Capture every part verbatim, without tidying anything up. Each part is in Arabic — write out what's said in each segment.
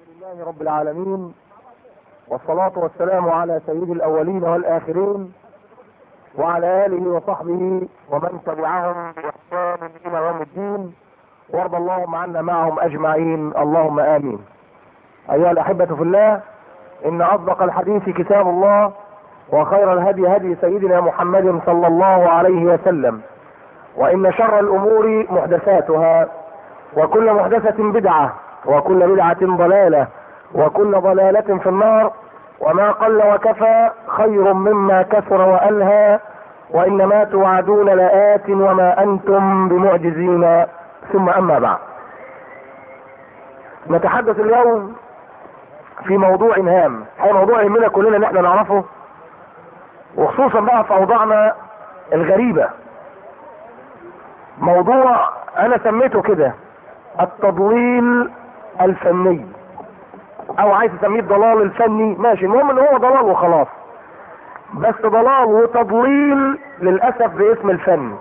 لله رب العالمين، والصلاة والسلام على سيد الأولين والآخرين وعلى آله وصحبه ومن تبعهم بإحسان إلى يوم الدين، وارض اللهم عنا معهم أجمعين، اللهم آمين. أيها الأحبة في الله، إن أصدق الحديث كتاب الله، وخير الهدي هدي سيدنا محمد صلى الله عليه وسلم، وإن شر الأمور محدثاتها، وكل محدثة بدعة، وكل بدعة ضلالة، وكل ضلالة في النار. وما قل وكفى خير مما كثر وألهى، وإنما توعدون لآت وما أنتم بمعجزين. ثم أما بعد، نتحدث اليوم في موضوع هام، هي موضوع يهمنا كلنا ان احنا نعرفه، وخصوصا بقى في اوضاعنا الغريبة. موضوع انا سميته كده التضليل الفني، او عايز تسميه الضلال الفني، ماشي، المهم ان هو ضلال وخلاص، بس ضلال وتضليل للاسف باسم الفن.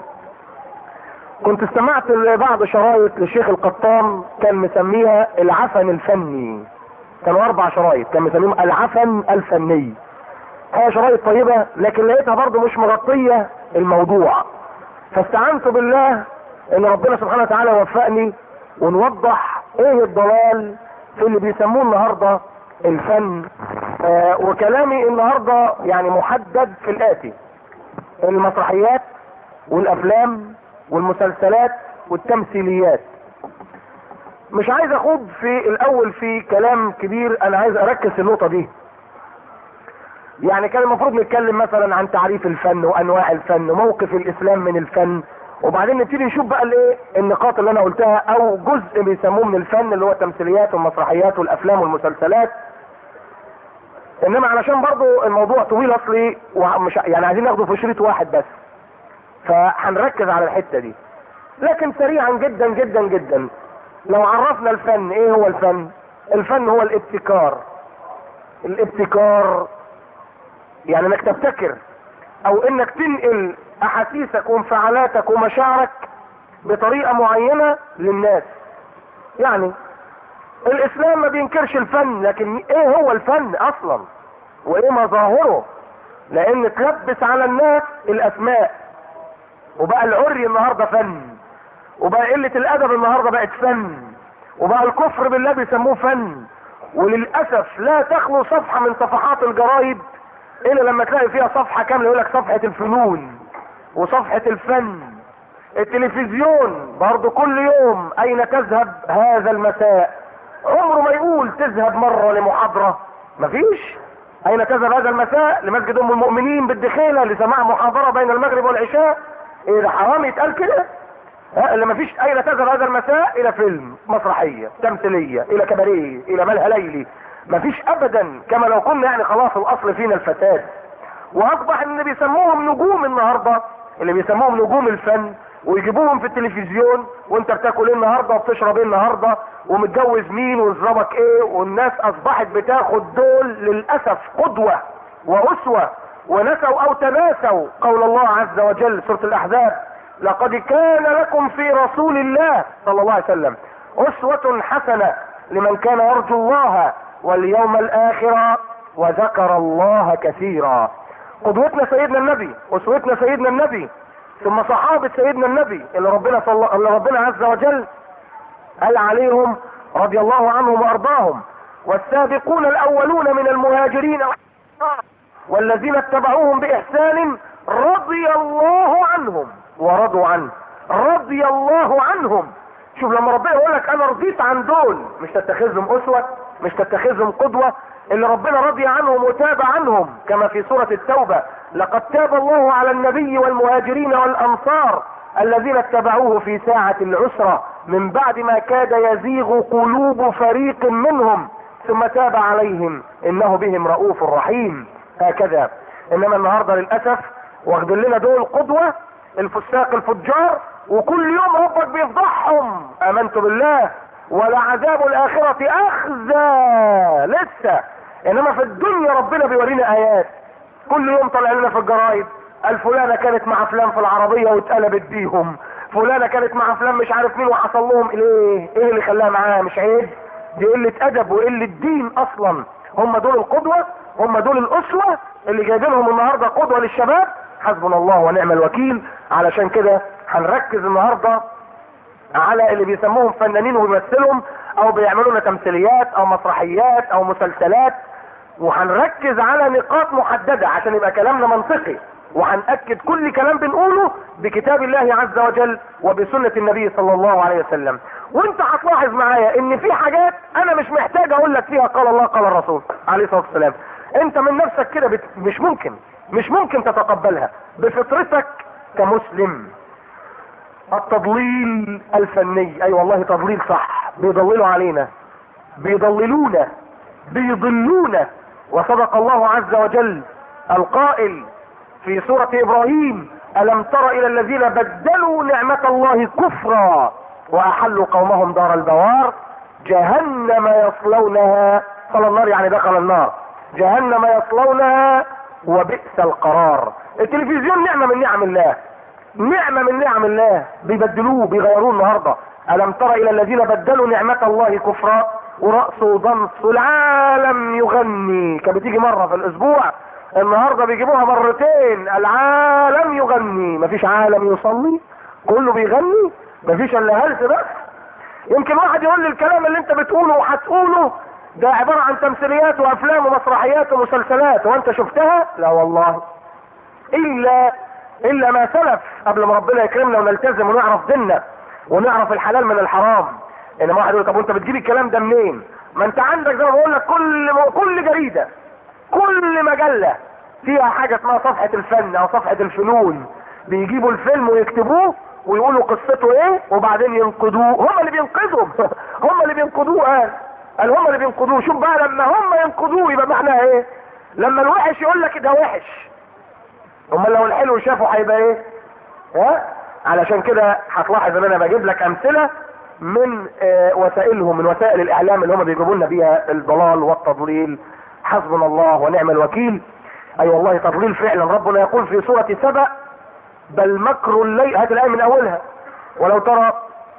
كنت استمعت لبعض شرايط للشيخ القطان كان مسميها العفن الفني، كانوا اربع شرايط كان مسميهم العفن الفني. هي شرايط طيبة، لكن لقيتها برضو مش مغطية الموضوع، فاستعنت بالله ان ربنا سبحانه وتعالى وفقني ونوضح ايه الضلال في اللي بيسموه النهاردة الفن. آه وكلامي النهاردة يعني محدد في الاتي: المسرحيات والافلام والمسلسلات والتمثيليات. مش عايز اخوض في الاول في كلام كبير، انا عايز اركز في النقطة دي. يعني كان المفروض نتكلم مثلا عن تعريف الفن وانواع الفن وموقف الاسلام من الفن، وبعدين نبتدي نشوف بقى الايه النقاط اللي انا قلتها او جزء بيسموه من الفن اللي هو التمثيليات والمسرحيات والافلام والمسلسلات. انما علشان برضو الموضوع طويل اصلي ومش يعني عايزين ناخده في شريط واحد بس، فهنركز على الحتة دي. لكن سريعا جدا جدا جدا، لو عرفنا الفن، ايه هو الفن؟ الفن هو الابتكار. الابتكار يعني انك تبتكر او انك تنقل احاسيسك وانفعالاتك ومشاعرك بطريقة معينة للناس. يعني الاسلام ما بينكرش الفن، لكن ايه هو الفن اصلا وايه مظاهره؟ لان تلبس على الناس الاسماء، وبقى العري النهاردة فن، وبقى قلة الادب النهاردة بقت فن، وبقى الكفر بالله بيسموه فن. وللأسف لا تخلو صفحة من صفحات الجرايد الا لما تلاقي فيها صفحة كاملة يقولك صفحة الفنون وصفحة الفن. التلفزيون برضو كل يوم اين تذهب هذا المساء، عمره ما يقول تذهب مرة لمحاضرة، مفيش. اين تذهب هذا المساء؟ لمسجد ام المؤمنين بالدخيلة لسماع محاضرة بين المغرب والعشاء. ايه ده حرام يتقال كده؟ ها، اللي مفيش. اين تذهب هذا المساء؟ الى فيلم، مسرحية، تمثيلية، الى كباريه، الى ملهى ليلي. مفيش ابدا، كما لو كنا يعني خلاص الاصل فينا الفساد. واصبح ان بيسموهم نجوم النهاردة، اللي بيسموهم نجوم الفن، ويجيبوهم في التلفزيون، وانت بتاكل ايه النهاردة وبتشرب ايه النهاردة ومتجوز مين وزربك ايه. والناس اصبحت بتاخد دول للاسف قدوة واسوة، ونسوا او تناسوا قول الله عز وجل سورة الاحزاب: لقد كان لكم في رسول الله صلى الله عليه وسلم اسوة حسنة لمن كان يرجو الله واليوم الاخر وذكر الله كثيرا. قدوتنا سيدنا النبي، اسوتنا سيدنا النبي، ثم صحابة سيدنا النبي اللي ربنا صلى اللي ربنا عز وجل قال عليهم رضي الله عنهم وارضاهم: والسابقون الاولون من المهاجرين والذين اتبعوهم باحسان رضي الله عنهم ورضوا عنه. رضي الله عنهم. شوف لما ربنا يقول لك انا رضيت عن دول، مش تتخذهم اسوة، مش تتخذهم قدوة، اللي ربنا رضي عنهم وتاب عنهم، كما في سورة التوبة: لقد تاب الله على النبي والمهاجرين والانصار الذين اتبعوه في ساعة العسرة من بعد ما كاد يزيغ قلوب فريق منهم ثم تاب عليهم انه بهم رؤوف رحيم. هكذا. انما النهاردة للأسف واخدين لنا دول قدوة، الفساق الفجار، وكل يوم ربك بيفضحهم: امنت بالله ولعذاب الاخرة اخزى. لسه. انما في الدنيا ربنا بيورينا ايات كل يوم طلع لنا في الجرايد: الفلانة كانت مع فلان في العربية واتقلبت بيهم، فلانة كانت مع فلان مش عارف مين وحصل لهم ايه. ايه اللي خلاها معاه؟ مش عيب؟ دي قلة ادب وقلة دين اصلا. هم دول القدوة، هم دول الاسوة اللي جايبينهم النهاردة قدوة للشباب. حسبنا الله ونعم الوكيل. علشان كده هنركز النهاردة على اللي بيسموهم فنانين وبيمثلهم او بيعملوا لنا تمثيليات او مسرحيات او مسلسلات، وهنركز على نقاط محددة عشان يبقى كلامنا منطقي، وهنأكد كل كلام بنقوله بكتاب الله عز وجل وبسنة النبي صلى الله عليه وسلم. وانت هتلاحظ معايا ان في حاجات انا مش محتاج اقول لك فيها قال الله قال الرسول عليه الصلاة والسلام. انت من نفسك كده بت... مش ممكن مش ممكن تتقبلها بفطرتك كمسلم. التضليل الفني، اي أيوة والله تضليل صح، بيضللوا علينا، بيضللونا، بيضلونا. وصدق الله عز وجل القائل في سورة ابراهيم: الم تر الى الذين بدلوا نعمة الله كفرا واحلوا قومهم دار البوار جهنم يصلونها. صلى النار يعني دخل النار. جهنم يصلونها وبئس القرار. التلفزيون نعمة من نعم الله، نعمة من نعم الله، بيبدلوه بيغيروه النهاردة. ألم تر إلى الذين بدلوا نعمة الله كفرا ورأسه ضنص العالم يغني. كانت بتيجي مرة في الأسبوع، النهاردة بيجيبوها مرتين. العالم يغني. مفيش عالم يصلي، كله بيغني، مفيش الا هلس بس. يمكن واحد يقول لي الكلام اللي انت بتقوله وهتقوله ده عبارة عن تمثيليات وافلام ومسرحيات ومسلسلات، وانت شفتها؟ لا والله، الا الا ما سلف قبل ما ربنا يكرمنا ونلتزم ونعرف ديننا ونعرف الحلال من الحرام. انما واحد يقول طب وانت بتجيب الكلام ده منين؟ ما انت عندك زي ما بقول لك كل كل جريدة كل مجلة فيها حاجة اسمها صفحة الفن او صفحة الفنون، بيجيبوا الفيلم ويكتبوه ويقولوا قصته ايه وبعدين ينقدوه. هم اللي بينقذوا هم اللي بينقذوه. قال قال هم اللي بينقذوه. شوف بقى لما هم ينقذوه يبقى معناها ايه؟ لما الوحش يقول لك ده وحش، امال لو الحلو شافه هيبقى ايه؟ ها؟ علشان كده هتلاحظ ان انا بجيب لك امثلة من آه وسائلهم، من وسائل الاعلام اللي هم بيجيبوا لنا بيها الضلال والتضليل. حسبنا الله ونعم الوكيل. اي أيوة والله تضليل فعلا. ربنا يقول في سورة سبأ: بل مكر الليل. هات الآية من اولها. ولو ترى،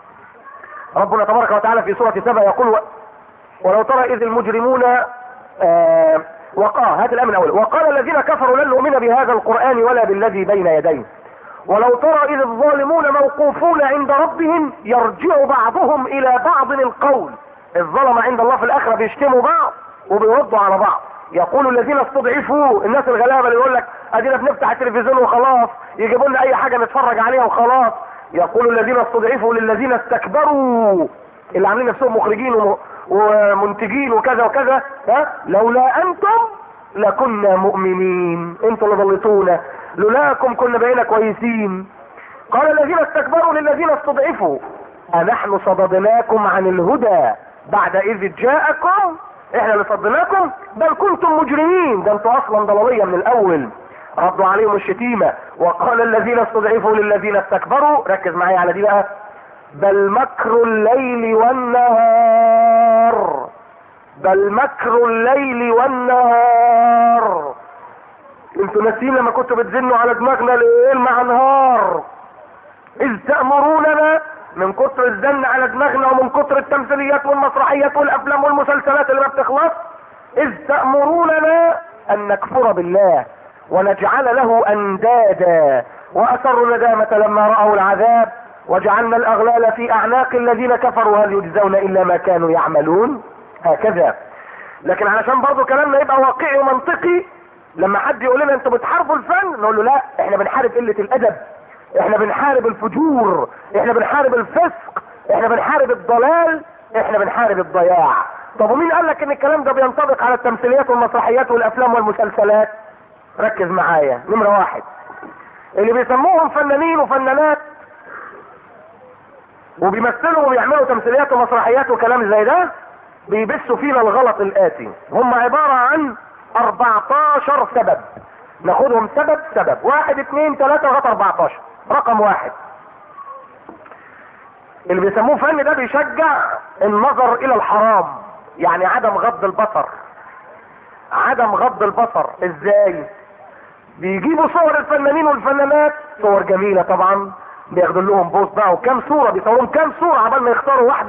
ربنا تبارك وتعالى في سورة سبأ يقول: ولو ترى اذ المجرمون آه وقال هات الآية من اولها: وقال الذين كفروا لن نؤمن بهذا القرآن ولا بالذي بين يديه ولو ترى اذ الظالمون موقوفون عند ربهم يرجع بعضهم الى بعض القول. الظلم عند الله في الاخرة بيشتموا بعض وبيردوا على بعض. يقول الذين استضعفوا، الناس الغلابة اللي يقول لك ادينا بنفتح التلفزيون وخلاص، يجيبوا لنا اي حاجة نتفرج عليها وخلاص. يقول الذين استضعفوا للذين استكبروا، اللي عاملين نفسهم مخرجين ومنتجين وكذا وكذا، ها لولا انتم لكنا مؤمنين، انتوا اللي ضليتونا، لولاكم كنا بقينا كويسين. قال الذين استكبروا للذين استضعفوا أنحن صددناكم عن الهدى بعد إذ جاءكم. احنا اللي صدناكم؟ بل كنتم مجرمين، ده انتوا اصلا ضلالية من الاول. ردوا عليهم الشتيمة. وقال الذين استضعفوا للذين استكبروا، ركز معايا على دي بقى: بل مكر الليل والنهار بل مكر الليل والنهار. انتوا ناسيين لما كنتوا بتزنوا على دماغنا ليل مع نهار؟ اذ تأمروننا، من كتر الزن على دماغنا ومن كتر التمثيليات والمسرحيات والافلام والمسلسلات اللي ما بتخلص، اذ تأمروننا ان نكفر بالله ونجعل له اندادا واسروا الندامة لما رأوا العذاب وجعلنا الاغلال في اعناق الذين كفروا هل يجزون الا ما كانوا يعملون. هكذا. لكن علشان برضو كلامنا يبقى واقعي ومنطقي، لما حد يقول لنا انتوا بتحاربوا الفن، نقول له لا، احنا بنحارب قلة الادب، احنا بنحارب الفجور، احنا بنحارب الفسق، احنا بنحارب الضلال، احنا بنحارب الضياع. طب ومين قال لك ان الكلام ده بينطبق على التمثيليات والمسرحيات والافلام والمسلسلات؟ ركز معايا. نمرة واحد، اللي بيسموهم فنانين وفنانات وبيمثلوا وبيعملوا تمثيليات ومسرحيات وكلام زي ده، بيبثوا فينا الغلط الاتي. هم عبارة عن اربعتاشر سبب، ناخدهم سبب سبب، واحد اتنين تلاتة لغاية اربعتاشر. رقم واحد، اللي بيسموه فن ده بيشجع النظر الى الحرام، يعني عدم غض البصر. عدم غض البصر ازاي؟ بيجيبوا صور الفنانين والفنانات، صور جميلة طبعا، بياخدوا لهم بوست بقى وكام صورة، بيصورهم كام صورة عبال ما يختاروا واحدة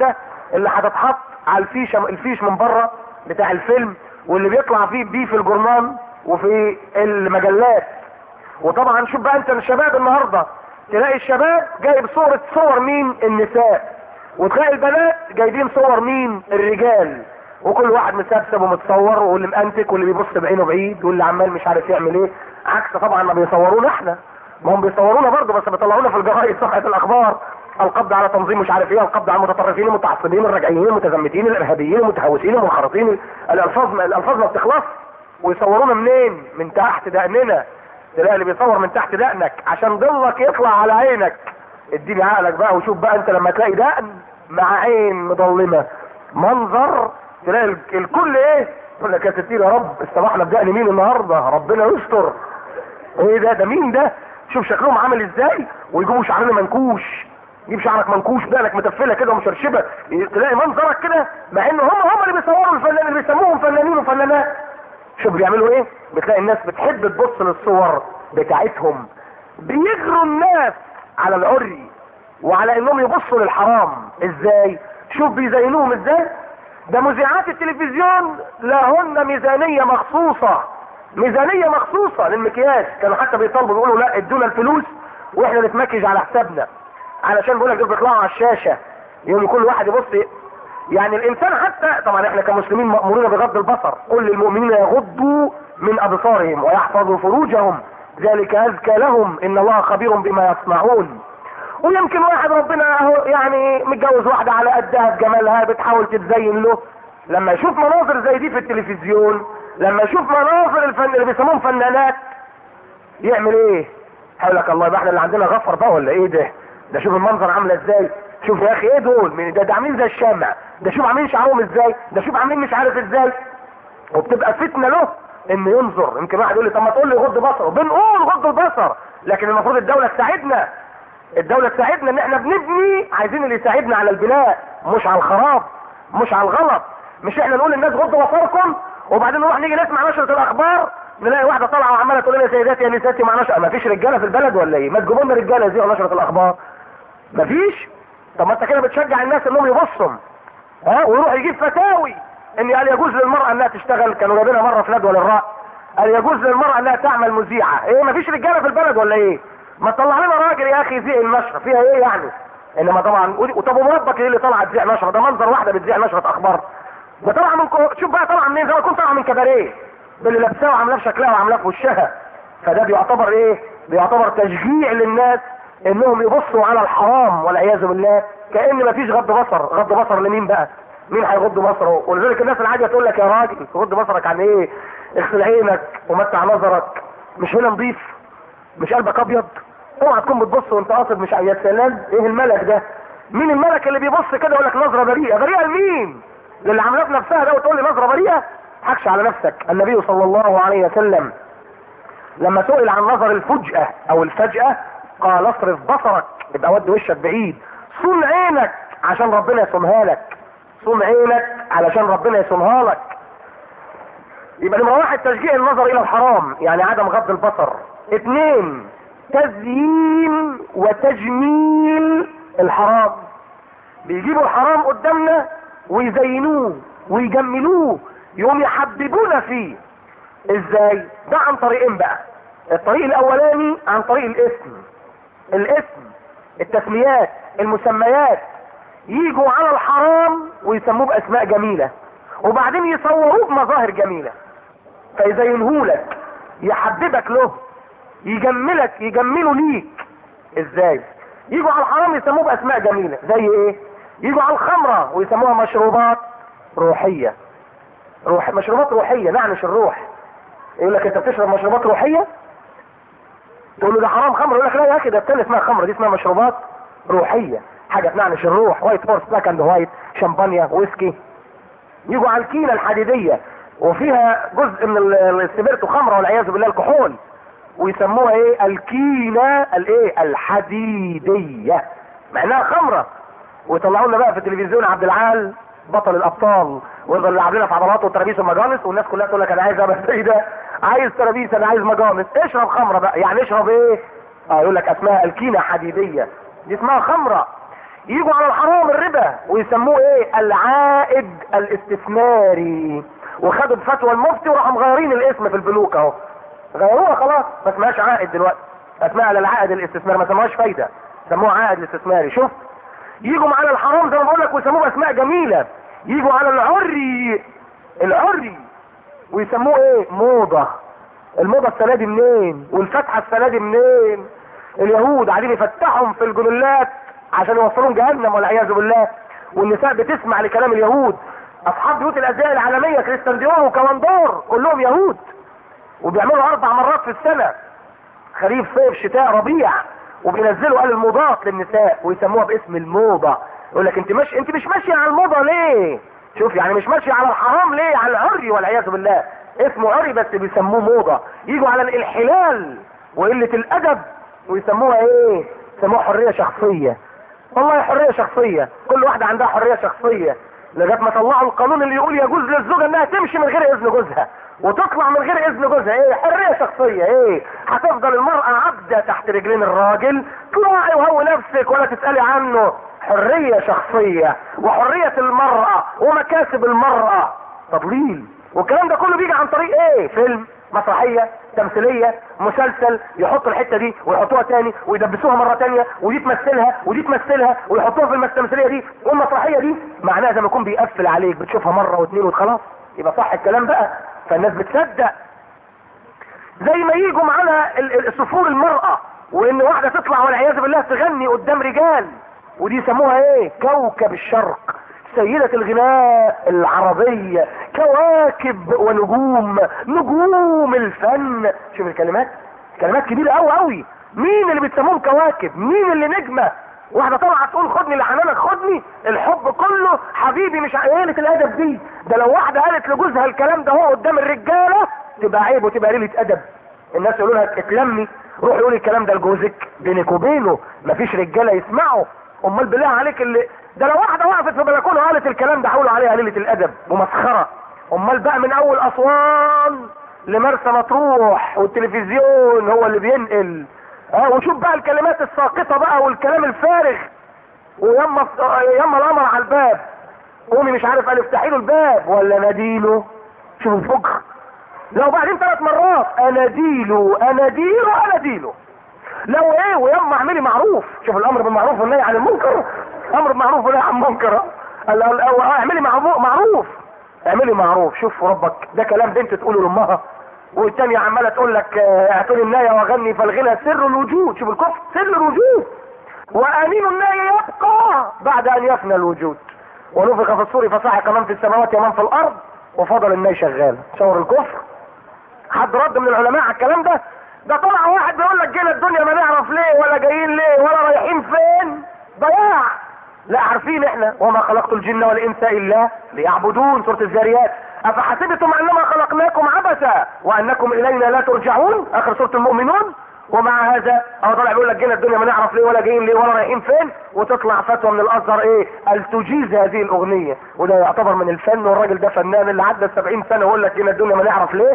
اللي هتتحط على الفيش الفيش من بره بتاع الفيلم، واللي بيطلع فيه بيه في الجورنال وفي المجلات. وطبعا شوف بقى انت الشباب النهارده، تلاقي الشباب جايب صورة صور مين؟ النساء. وتلاقي البنات جايبين صور مين؟ الرجال. وكل واحد مسبسب ومتصور، واللي مأنتك واللي بيبص بعينه بعيد واللي عمال مش عارف يعمل ايه، عكس طبعا ما بيصورونا احنا. ما هم بيصورونا برضه بس بيطلعونا في الجرايد صفحة الاخبار، القبض على تنظيم مش عارف ايه، القبض على المتطرفين المتعصبين الرجعيين المتزمتين الارهابيين المتهوسين المنخرطين. الالفاظ الالفاظ ما بتخلص. ويصورونا منين؟ من تحت دقننا. تلاقي اللي بيصور من تحت دقنك عشان ضلك يطلع على عينك. اديني عقلك بقى وشوف بقى انت لما تلاقي دقن مع عين مظلمه منظر، تلاقي الكل ايه؟ يقول لك يا ستير يا رب استبحنا بدقن مين النهارده؟ ربنا يستر. ايه ده؟ ده مين ده؟ شوف شكلهم عامل ازاي، ويجيبوا شعرنا منكوش، يجيب شعرك منكوش دقنك متفله كده ومشرشبه، تلاقي منظرك كده، مع ان هم هم اللي بيصوروا الفنانين اللي بيسموهم فنانين وفنانات. شوف بيعملوا ايه؟ بتلاقي الناس بتحب تبص للصور بتاعتهم، بيجروا الناس على العري وعلى انهم يبصوا للحرام. ازاي؟ شوف بيزينوهم ازاي. ده مذيعات التلفزيون لهن ميزانية مخصوصة، ميزانية مخصوصة للمكياج. كانوا حتى بيطالبوا بيقولوا لا ادونا الفلوس واحنا نتمكج على حسابنا، علشان بيقول لك دول بيطلعوا على الشاشة يوم كل واحد يبص. يعني الانسان حتى طبعا احنا كمسلمين مأمورين بغض البصر، كل المؤمنين يغضوا من ابصارهم ويحفظوا فروجهم ذلك ازكى لهم ان الله خبير بما يصنعون. ويمكن واحد ربنا اهو يعني متجوز واحدة على قدها بجمالها بتحاول تتزين له، لما يشوف مناظر زي دي في التلفزيون، لما يشوف مناظر الفن اللي بيسموهم فنانات، يعمل ايه؟ هقول لك الله يبقى احنا اللي عندنا غفر بقى ولا ايه ده؟ ده شوف المنظر عامله ازاي، شوف يا اخي ايه دول؟ من ده, ده عاملين زي الشمع، ده شوف عاملين شعرهم ازاي، ده شوف عاملين مش عارف ازاي. وبتبقى فتنه له ان ينظر. يمكن واحد يقول لي طب ما تقول لي غض بصره، بنقول غض البصر، لكن المفروض الدوله تساعدنا. الدولة تساعدنا ان احنا بنبني، عايزين اللي يساعدنا على البناء مش على الخراب، مش على الغلط. مش احنا نقول للناس غضوا بصركم وبعدين نروح نيجي نسمع نشرة الاخبار نلاقي واحدة طالعة وعمالة تقول لنا سيداتي يا نساتي مع نشرة. ما فيش رجالة في البلد ولا ايه؟ ما تجيبوا لنا رجالة زي نشرة الاخبار. ما فيش. طب ما انت كده بتشجع الناس انهم يبصوا ها، ويروح يجيب فتاوي ان قال يجوز للمرأة انها تشتغل. كانوا جايبينها مرة في ندوة للرأي، قال يجوز للمرأة انها تعمل مذيعة. ايه ما فيش رجالة في البلد ولا ايه؟ ما تطلع لنا راجل يا اخي يذيع النشرة، فيها ايه يعني؟ انما طبعا وطب ومربك ايه اللي طالعه تذيع نشرة؟ ده منظر واحدة بتذيع نشرة اخبار. ده طالعه من كو... شوف بقى طالعه منين؟ زي ما كنت طالعه من كباريه باللي لابساه وعاملاه في شكلها وعاملاه في وشها. فده بيعتبر ايه؟ بيعتبر تشجيع للناس انهم يبصوا على الحرام والعياذ بالله، كأن مفيش غض بصر. غض بصر لمين بقى؟ مين هيغض بصره؟ ولذلك الناس العادية تقول لك يا راجل تغض بصرك عن ايه؟ اغسل عينك ومتع نظرك، مش هنا نضيف؟ مش قلبك ابيض؟ اوعى تكون بتبص وانت قاصد. مش يا سلام ايه الملك ده؟ مين الملك اللي بيبص كده يقول لك نظرة بريئة؟ بريئة لمين؟ للي عاملاه في نفسها ده وتقول لي نظرة بريئة؟ حكش على نفسك. النبي صلى الله عليه وسلم لما سئل عن نظر الفجأة او الفجأة قال اصرف بصرك، يبقى ود وشك بعيد. صون عينك عشان ربنا يصونها لك، صون عينك علشان ربنا يصونها لك. يبقى نمرة واحد تشجيع النظر الى الحرام، يعني عدم غض البصر. اتنين تزيين وتجميل الحرام، بيجيبوا الحرام قدامنا ويزينوه ويجملوه، يوم يحببونا فيه. ازاي؟ ده عن طريقين بقى. الطريق الاولاني عن طريق الاسم، الاسم التسميات المسميات، يجوا على الحرام ويسموه باسماء جميلة وبعدين يصوروه بمظاهر جميلة فيزينهولك، يحببك له، يجملك، يجمله ليك. ازاي؟ يجوا على الحرام يسموه باسماء جميلة زي ايه؟ يجوا على الخمرة ويسموها مشروبات روحية. روح مشروبات روحية نعنش الروح. يقول لك انت بتشرب مشروبات روحية؟ تقول له ده حرام خمر، يقول لك لا يا اخي ده التاني اسمها خمر، دي اسمها مشروبات روحية، حاجة تنعنش الروح. وايت هورس سكند وايت، شمبانيا، ويسكي. يجوا على الكيلة الحديدية وفيها جزء من السبيرتو خمرة والعياذ بالله الكحول، ويسموها ايه؟ الكيلة الايه؟ الحديدية، مع انها خمرة. ويطلعوا لنا بقى في التلفزيون عبد العال بطل الابطال ويفضل يلعب لنا في عضلاته وترابيس ومجانس، والناس كلها تقول لك انا عايز بس ايه ده؟ عايز ترابيس، انا عايز مجانس. اشرب خمرة بقى. يعني اشرب ايه؟ اه يقول لك اسمها الكينة حديدية، دي اسمها خمرة. يجوا على الحرام الربا ويسموه ايه؟ العائد الاستثماري. وخدوا بفتوى المفتي وراحوا مغيرين الاسم في البنوك اهو، غيروها خلاص، ما اسمهاش عائد دلوقتي، اسمها العائد الاستثماري، ما سموهاش فايده، سموها عائد الاستثماري. شوف، يجوا على الحرام زي ما بقول لك ويسموه اسماء جميله. يجوا على العري، العري ويسموه ايه؟ موضه. الموضه السنه دي منين؟ والفتحه السنه دي منين؟ اليهود قاعدين يفتحهم في الجنولات عشان يوصلون جهنم والعياذ بالله، والنساء بتسمع لكلام اليهود. اصحاب بيوت الازياء العالميه كريستيان ديور وكواندور كلهم يهود، وبيعملوا اربع مرات في السنه، خريف صيف شتاء ربيع، وبينزلوا قال الموضات للنساء ويسموها باسم الموضه. يقول لك انت مش انت مش ماشيه على الموضه ليه؟ شوف يعني مش ماشيه على الحرام ليه؟ على العري والعياذ بالله، اسمه عري بس بيسموه موضه. يجوا على الانحلال وقله الادب ويسموها ايه؟ يسموها حريه شخصيه. والله حريه شخصيه، كل واحده عندها حريه شخصيه، لغايه ما طلعوا القانون اللي يقول يجوز للزوجه انها تمشي من غير اذن جوزها وتطلع من غير اذن جوزها. ايه حريه شخصيه؟ ايه هتفضل المراه عبده تحت رجلين الراجل؟ طلعي وهو نفسك ولا تسالي عنه. حريه شخصيه وحريه المراه ومكاسب المراه تضليل، والكلام ده كله بيجي عن طريق ايه؟ فيلم، مسرحيه، تمثيليه، مسلسل، يحطوا الحته دي ويحطوها تاني ويدبسوها مره تانيه، ودي تمثلها ودي تمثلها ويحطوها في التمثيليه دي والمسرحيه دي، معناها زي ما يكون بيقفل عليك، بتشوفها مره واثنين وخلاص يبقى صح الكلام بقى، فالناس بتصدق. زي ما يجوا معانا سفور المراه، وان واحده تطلع والعياذ بالله تغني قدام رجال، ودي يسموها ايه؟ كوكب الشرق، سيدة الغناء العربية، كواكب ونجوم، نجوم الفن. شوف الكلمات، كلمات كبيرة قوي قوي. مين اللي بتسموهم كواكب؟ مين اللي نجمة؟ واحدة طالعة تقول خدني لحنانك خدني، الحب كله حبيبي، مش قلة الادب دي. ده لو واحدة قالت لجوزها الكلام ده هو قدام الرجالة تبقى عيب وتبقى قلة ادب. الناس يقولوا لها اتلمي، روح يقول الكلام ده لجوزك بينك وبينه، مفيش رجالة يسمعوا. امال بالله عليك اللي ده لو واحده وقفت في بلكونه وقالت الكلام ده حولوا عليها قليله الادب ومسخره. امال بقى من اول اسوان لمرسى مطروح والتلفزيون هو اللي بينقل. اه وشوف بقى الكلمات الساقطه بقى والكلام الفارغ، ويما يما القمر على الباب، قومي مش عارف قال افتحي له الباب ولا ناديله. شوف الفجر. لو بعدين ثلاث مرات اناديله اناديله اناديله لو ايه ويما اعملي معروف. شوف الامر بالمعروف والنهي عن المنكر، امر بالمعروف والنهي عن المنكر. اعملي معروف، اعملي معروف. شوف ربك، ده كلام بنت تقوله لامها، والتانية عمالة تقول لك اعطوني النايه واغني فالغنى سر الوجود. شوف الكفر، سر الوجود، وامين النايه يبقى بعد ان يفنى الوجود. ونفخ في الصور فصعق من في السماوات ومن في الارض وفضل الناي شغال. شاور الكفر. حد رد من العلماء على الكلام ده؟ ده طلع واحد بيقول لك جينا الدنيا ما نعرف ليه ولا جايين ليه ولا رايحين فين، ضياع. لا عارفين احنا وما خلقت الجن والانس الا ليعبدون، سورة الذاريات. افحسبتم انما خلقناكم عبثا وانكم الينا لا ترجعون، اخر سورة المؤمنون. ومع هذا اهو طالع بيقول لك جينا الدنيا ما نعرف ليه ولا جايين ليه ولا رايحين فين، وتطلع فتوى من الازهر ايه؟ قال تجيز هذه الاغنية، وده يعتبر من الفن، والراجل ده فنان اللي عدى السبعين سنة ويقول لك جينا الدنيا ما نعرف ليه،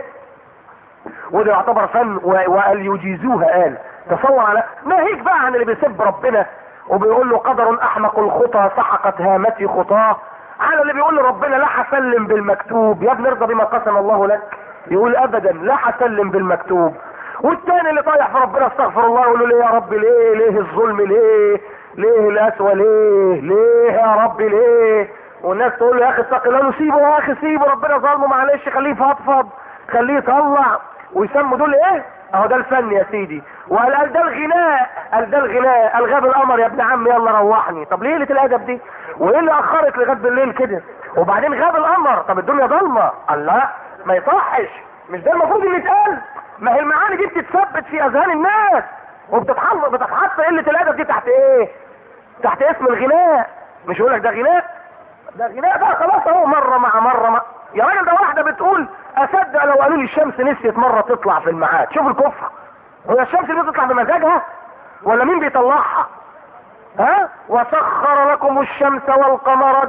وده يعتبر فن. وقال يجيزوها، قال تصور على ناهيك بقى عن اللي بيسب ربنا وبيقول له قدر احمق الخطى سحقت هامتي خطاه، على اللي بيقول لربنا لا هسلم بالمكتوب. يا ابني ارضى بما قسم الله لك، يقول ابدا لا هسلم بالمكتوب. والتاني اللي طايح في ربنا استغفر الله يقول له ليه يا رب، ليه ليه الظلم، ليه ليه القسوه، ليه ليه يا رب ليه. والناس تقول له يا اخي اتق الله، سيبه يا اخي سيبه، ربنا ظلمه معلش خليه يفضفض خليه يطلع. ويسموا دول ايه؟ اهو ده الفن يا سيدي. وقال قال ده الغناء، قال ده الغناء، قال غاب القمر يا ابن عم يلا روحني. طب ليه قله الادب دي؟ وايه اللي اخرت لغايه بالليل كده؟ وبعدين غاب القمر، طب الدنيا ضلمه. الله، ما يصحش، مش ده المفروض اللي يتقال؟ ما هي المعاني دي بتتثبت في اذهان الناس وبتتحط بتتحط قله الادب دي تحت ايه؟ تحت اسم الغناء. مش يقول لك ده غناء، ده غناء بقى خلاص اهو، مره مع مره مع... يا راجل ده واحده بتقول اصدق لو قالوا لي الشمس نسيت مره تطلع في الميعاد. شوف الكفر. هو الشمس اللي بتطلع بمزاجها ولا مين بيطلعها؟ ها؟ وسخر لكم الشمس والقمر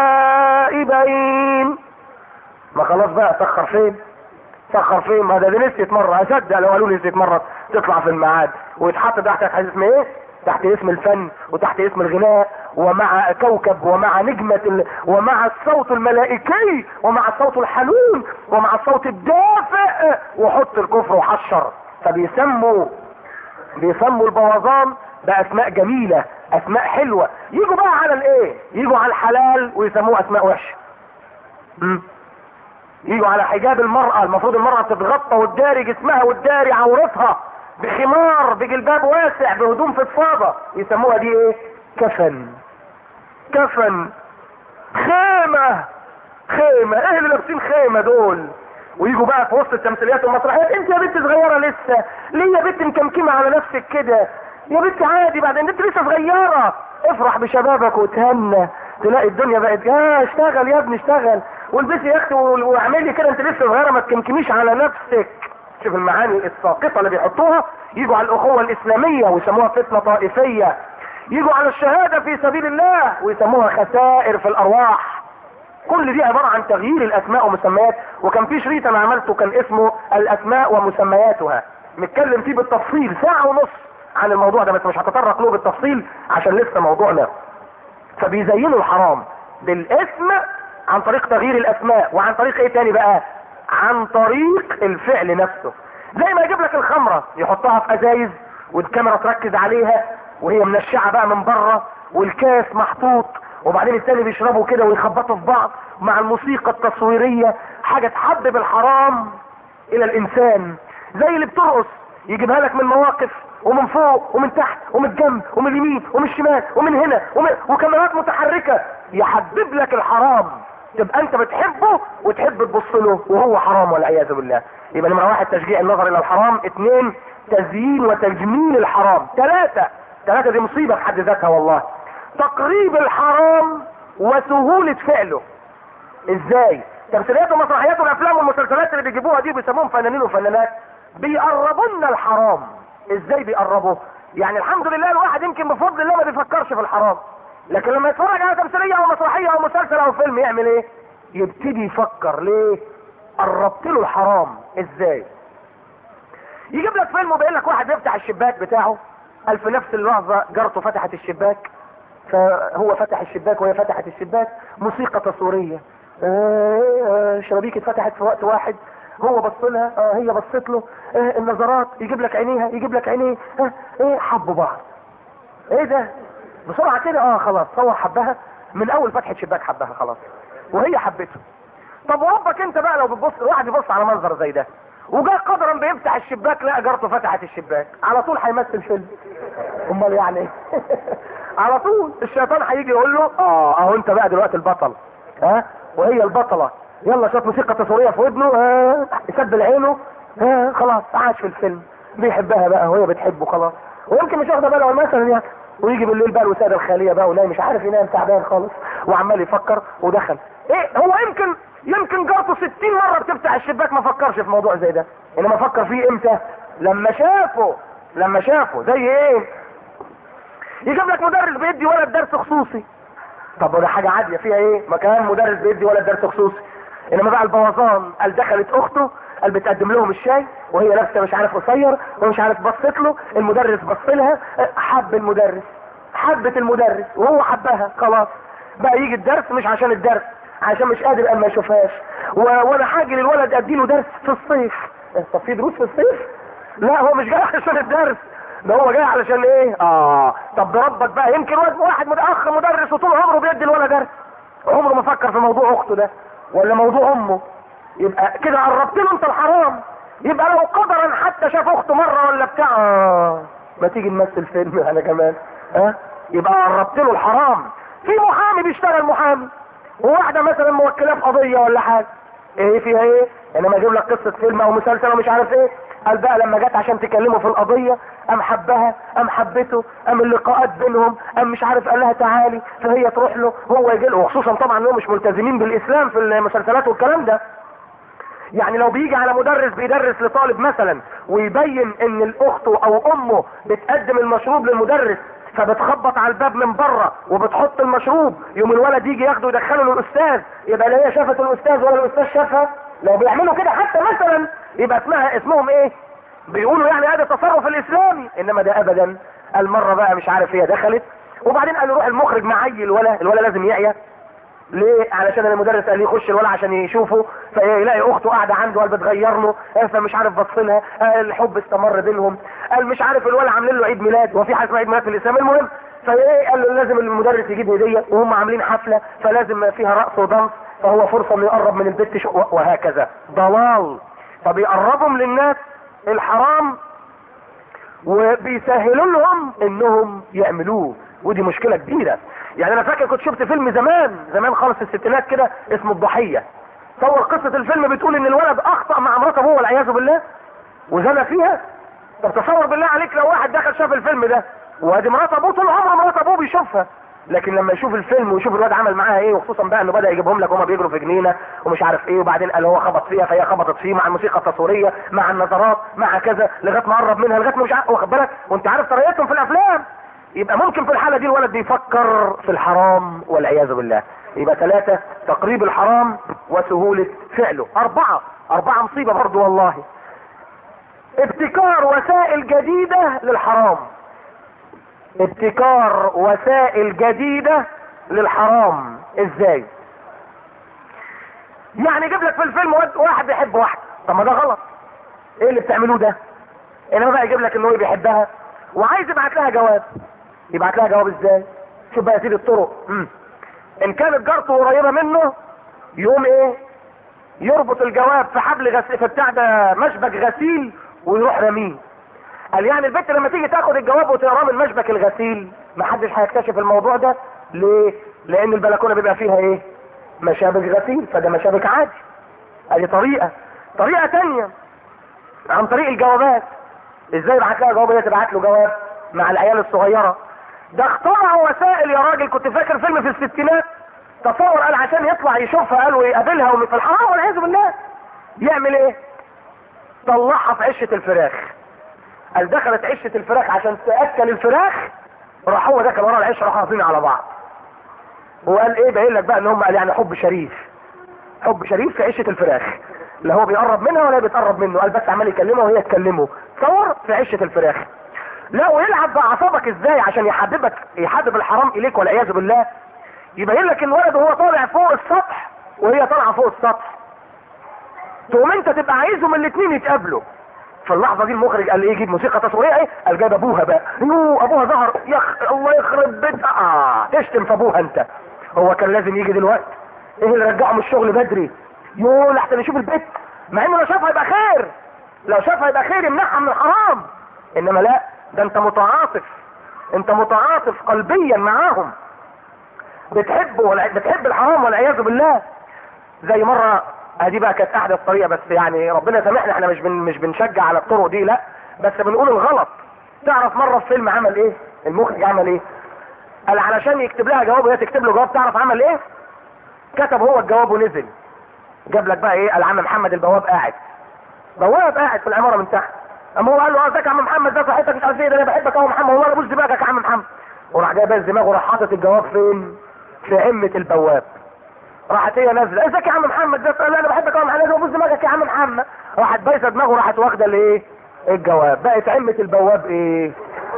دائبين. ما خلاص بقى، سخر فين سخر فين؟ ما ده دي نسيت مره، اصدق لو قالوا لي نسيت مره تطلع في الميعاد، ويتحط تحت حديث اسمه ايه؟ تحت اسم الفن وتحت اسم الغناء، ومع كوكب ومع نجمة ال... ومع الصوت الملائكي ومع الصوت الحنون ومع الصوت الدافئ، وحط الكفر وحشر. فبيسموا بيسموا البوظان باسماء جميلة، اسماء حلوة. يجوا بقى على الايه، يجوا على الحلال ويسموه اسماء وحشة. يجوا على حجاب المرأة، المفروض المرأة تتغطى وتداري جسمها وتداري عورتها بخمار بجلباب واسع بهدوم فضفاضة، يسموها دي ايه؟ كفن. كفن، خيمة. خيمة، ايه اللي لابسين خيمة دول؟ ويجوا بقى في وسط التمثيليات والمسرحيات، انت يا بنت صغيرة لسه، ليه يا بنت مكمكمة على نفسك كده؟ يا بنت عادي، بعدين انت لسه صغيرة، افرح بشبابك وتهنى، تلاقي الدنيا بقت اه اشتغل يا ابني اشتغل، والبسي يا اختي واعملي كده، انت لسه صغيرة ما تكمكميش على نفسك. شوف المعاني الساقطة اللي بيحطوها. يجوا على الاخوة الاسلامية ويسموها فتنة طائفية. يجوا على الشهادة في سبيل الله ويسموها خسائر في الارواح. كل دي عبارة عن تغيير الاسماء ومسميات. وكان في شريط انا عملته كان اسمه الاسماء ومسمياتها، نتكلم فيه بالتفصيل ساعة ونص عن الموضوع ده، بس مش هتطرق له بالتفصيل عشان لسه موضوعنا. فبيزينوا الحرام بالاسم عن طريق تغيير الاسماء، وعن طريق ايه تاني بقى؟ عن طريق الفعل نفسه. زي ما يجيب لك الخمرة يحطها في ازايز والكاميرا تركز عليها وهي منشعة بقى من بره، والكاس محطوط، وبعدين التاني بيشربوا كده ويخبطوا في بعض مع الموسيقى التصويرية، حاجة تحبب الحرام الى الانسان. زي اللي بترقص يجيبها لك من مواقف ومن فوق ومن تحت ومن الجنب ومن اليمين ومن الشمال ومن هنا ومن وكاميرات متحركة، يحبب لك الحرام، تبقى انت بتحبه وتحب تبص له وهو حرام والعياذ بالله. يبقى نمرة واحد تشجيع النظر الى الحرام، اثنين تزيين وتجميل الحرام، ثلاثة ثلاثة دي مصيبة في حد ذاتها والله، تقريب الحرام وسهولة فعله. ازاي؟ تمثيليات ومسرحيات والافلام والمسلسلات اللي بيجيبوها دي بيسموهم فنانين وفنانات، بيقربونا الحرام. ازاي بيقربوا؟ يعني الحمد لله الواحد يمكن بفضل الله ما بيفكرش في الحرام، لكن لما يتفرج على تمثيلية او مسرحية او مسلسل او فيلم يعمل ايه؟ يبتدي يفكر. ليه؟ قربت له الحرام. ازاي؟ يجيب لك فيلم وبيقول لك واحد يفتح الشباك بتاعه، قال في نفس اللحظة جارته فتحت الشباك، فهو فتح الشباك وهي فتحت الشباك، موسيقى تصويرية، آه شبابيك اتفتحت في وقت واحد، هو بص لها، آه هي بصت له، آه النظرات، يجيب لك عينيها يجيب لك عينيه، آه ايه حبوا بعض. ايه ده؟ بسرعة كده، اه خلاص هو حبها من اول فتحة شباك، حبها خلاص وهي حبته. طب وربك انت بقى لو بتبص، واحد يبص على منظر زي ده وجاء قدرا بيفتح الشباك لقى جارته فتحت الشباك، على طول هيمثل فيلم. امال يعني على طول الشيطان هيجي يقول له اه اهو انت بقى دلوقتي البطل، ها وهي البطلة، يلا شوف موسيقى تصويرية في ودنه، ها يسبل عينه، ها خلاص عاش في الفيلم، بيحبها بقى وهي بتحبه خلاص، ويمكن مش واخده باله مثلا يعني. ويجي بالليل بقى الوسادة الخالية بقى ونايم مش عارف ينام، تعبان خالص وعمال يفكر ودخل ايه. هو يمكن يمكن جارته ستين مرة بتفتح الشباك ما فكرش في موضوع زي ده، انما فكر فيه امتى؟ لما شافه لما شافه زي ايه؟ يجيب لك مدرس بيدي ولد درس خصوصي، طب وده حاجة عادية فيها ايه؟ مكان مدرس بيدي ولد درس خصوصي. انما بقى البوظان، قال دخلت اخته، قال بتقدم لهم الشاي وهي لابسه مش عارف قصير ومش عارف بصت له، المدرس بص لها، حب المدرس، حبت المدرس وهو حبها خلاص. بقى يجي الدرس مش عشان الدرس، عشان مش قادر اما يشوفهاش، و... وانا هاجي للولد اديله درس في الصيف. طب في دروس في الصيف؟ لا هو مش جاي عشان الدرس، ده هو جاي علشان ايه؟ اه طب بربك بقى يمكن واحد اخ مدرس وطول عمره بيدي الولد درس، عمره ما فكر في موضوع اخته ده ولا موضوع امه، يبقى كده قربت له انت الحرام. يبقى لو قدرا حتى شاف اخته مره ولا بتاع، آه ما تيجي نمثل فيلم انا كمان، ها آه؟ يبقى قربت له الحرام. في محامي بيشتغل محامي وواحده مثلا موكلاه في قضيه ولا حاجه، ايه فيها ايه؟ انما اجيب لك قصه فيلم او مسلسل ومش عارف ايه، قال بقى لما جت عشان تكلمه في القضيه ام حبها ام حبته ام اللقاءات بينهم ام مش عارف، قال لها تعالي، فهي تروح له هو يجي له، وخصوصا طبعا انهم مش ملتزمين بالاسلام في المسلسلات والكلام ده. يعني لو بيجي على مدرس بيدرس لطالب مثلا ويبين ان الاخت او امه بتقدم المشروب للمدرس، فبتخبط على الباب من بره وبتحط المشروب، يوم الولد يجي ياخده يدخله للاستاذ، يبقى لا هي شافت الاستاذ ولا الاستاذ شافها. لو بيعملوا كده حتى مثلا يبقى اسمها اسمهم ايه؟ بيقولوا يعني هذا التصرف الاسلامي، انما ده ابدا قال مرة بقى مش عارف هي دخلت، وبعدين قال يروح المخرج معي الولا الولا لازم يعيا ليه؟ علشان المدرس قال يخش الولا عشان يشوفه، فيلاقي اخته قاعده عنده قال بتغير له، فمش عارف بصلها، الحب استمر بينهم، قال مش عارف الولا عاملين له عيد ميلاد، وفي حاجه اسمها عيد ميلاد في الاسلام. المهم فايه قال له لازم المدرس يجيب هديه، وهم عاملين حفله فلازم فيها رقص ودنس، فهو فرصه انه يقرب من البت شو وهكذا. ضلال. فبيقربهم للناس الحرام وبيسهلوا لهم انهم يعملوه، ودي مشكلة كبيرة. يعني انا فاكر كنت شفت فيلم زمان زمان خالص في الستينات كده اسمه الضحية. تصور قصة الفيلم بتقول ان الولد اخطأ مع مرات ابوه والعياذ بالله وزنى فيها. طب تصور بالله عليك لو واحد دخل شاف الفيلم ده، وادي مرات ابوه طول عمره مرات ابوه بيشوفها، لكن لما يشوف الفيلم ويشوف الواد عمل معاها ايه، وخصوصا بقى انه بدا يجيبهم لك وهما بيجروا في جنينه ومش عارف ايه، وبعدين قال هو خبط فيها فهي خبطت فيه، مع الموسيقى التصويريه مع النظرات مع كذا لغايه ما قرب منها لغايه ما مش عارف، واخد بالك وانت عارف طريقتهم في الافلام. يبقى ممكن في الحاله دي الولد بيفكر في الحرام والعياذ بالله. يبقى ثلاثة تقريب الحرام وسهولة فعله. اربعة اربعة مصيبة برضو والله، ابتكار وسائل جديدة للحرام. ابتكار وسائل جديدة للحرام. ازاي؟ يعني يجيب لك في الفيلم واحد بيحب واحد، طب ما ده غلط، ايه اللي بتعملوه ده؟ انما بقى يجيب لك انه بيحبها وعايز يبعت لها جواب. يبعت لها جواب ازاي؟ شوف بقى يا سيدي الطرق. مم. ان كانت جارته قريبة منه يقوم ايه؟ يربط الجواب في حبل غسيل، في بتاع ده مشبك غسيل، ويروح رميه. قال يعني البنت لما تيجي تاخد الجواب وتقراه من مشبك الغسيل محدش هيكتشف الموضوع ده. ليه؟ لان البلكونه بيبقى فيها ايه؟ مشابك غسيل، فده مشابك عادي. ادي طريقه. طريقه تانية عن طريق الجوابات. ازاي يبعت لها جواب؟ هي تبعت له جواب مع العيال الصغيره. ده اخترعوا وسائل يا راجل. كنت فاكر فيلم في الستينات، تصور قال عشان يطلع يشوفها قال ويقابلها ومن في الحرام والعياذ بالله يعمل ايه؟ طلعها في عشه الفراخ. قال دخلت عشة الفراخ عشان تأكل الفراخ، راح هو دخل ورا العش راح حاطين على بعض. وقال ايه؟ باين لك بقى ان هم قال يعني حب شريف. حب شريف في عشة الفراخ، لا هو بيقرب منها ولا هي بتقرب منه، قال بس عمال يكلمه وهي تكلمه. تصور في عشة الفراخ. لا ويلعب باعصابك ازاي عشان يحببك، يحبب الحرام اليك والعياذ بالله. يبين لك ان ولد وهو طالع فوق السطح وهي طالعه فوق السطح، تقوم انت تبقى عايزهم الاثنين يتقابلوا. في اللحظه دي المخرج قال ايه؟ يجيب موسيقى تصويريه ايه؟ قال جايب ابوها بقى. يو ابوها ظهر، يخ الله يخرب بيتها. اه تشتم في ابوها انت. هو كان لازم يجي دلوقتي. ايه اللي رجعه من الشغل بدري؟ يو لحسن يشوف البيت، مع انه لو شافها يبقى خير، لو شافها يبقى خير يمنعها من الحرام. انما لا، ده انت متعاطف، انت متعاطف قلبيا معاهم، بتحبه ولا بتحب الحرام والعياذ بالله. زي مره ادي بقى كانت احدى الطريقه، بس يعني ربنا سامحنا احنا مش بن مش بنشجع على الطرق دي لا، بس بنقول الغلط. تعرف مره في فيلم عمل ايه؟ المخرج عمل ايه؟ قال علشان يكتب لها جواب وهي تكتب له جواب، تعرف عمل ايه؟ كتب هو الجواب ونزل. جاب لك بقى ايه؟ قال عم محمد البواب قاعد، بواب قاعد في العماره من تحت. اما هو قال له اه ازيك يا عم محمد، ده صحتك مش عارف ايه، ده انا بحبك اهو محمد، والله انا بوس دماغك يا عم محمد. وراح جاي باز دماغه وراح حاطط الجواب فين؟ في عمه البواب. راحت هي نازله ازيك يا عم محمد، ده قال انا بحبك يا محمد، بوس دماغك يا عم محمد. راحت بايسه دماغه راحت واخده الايه؟ الجواب. بقت عمه البواب ايه؟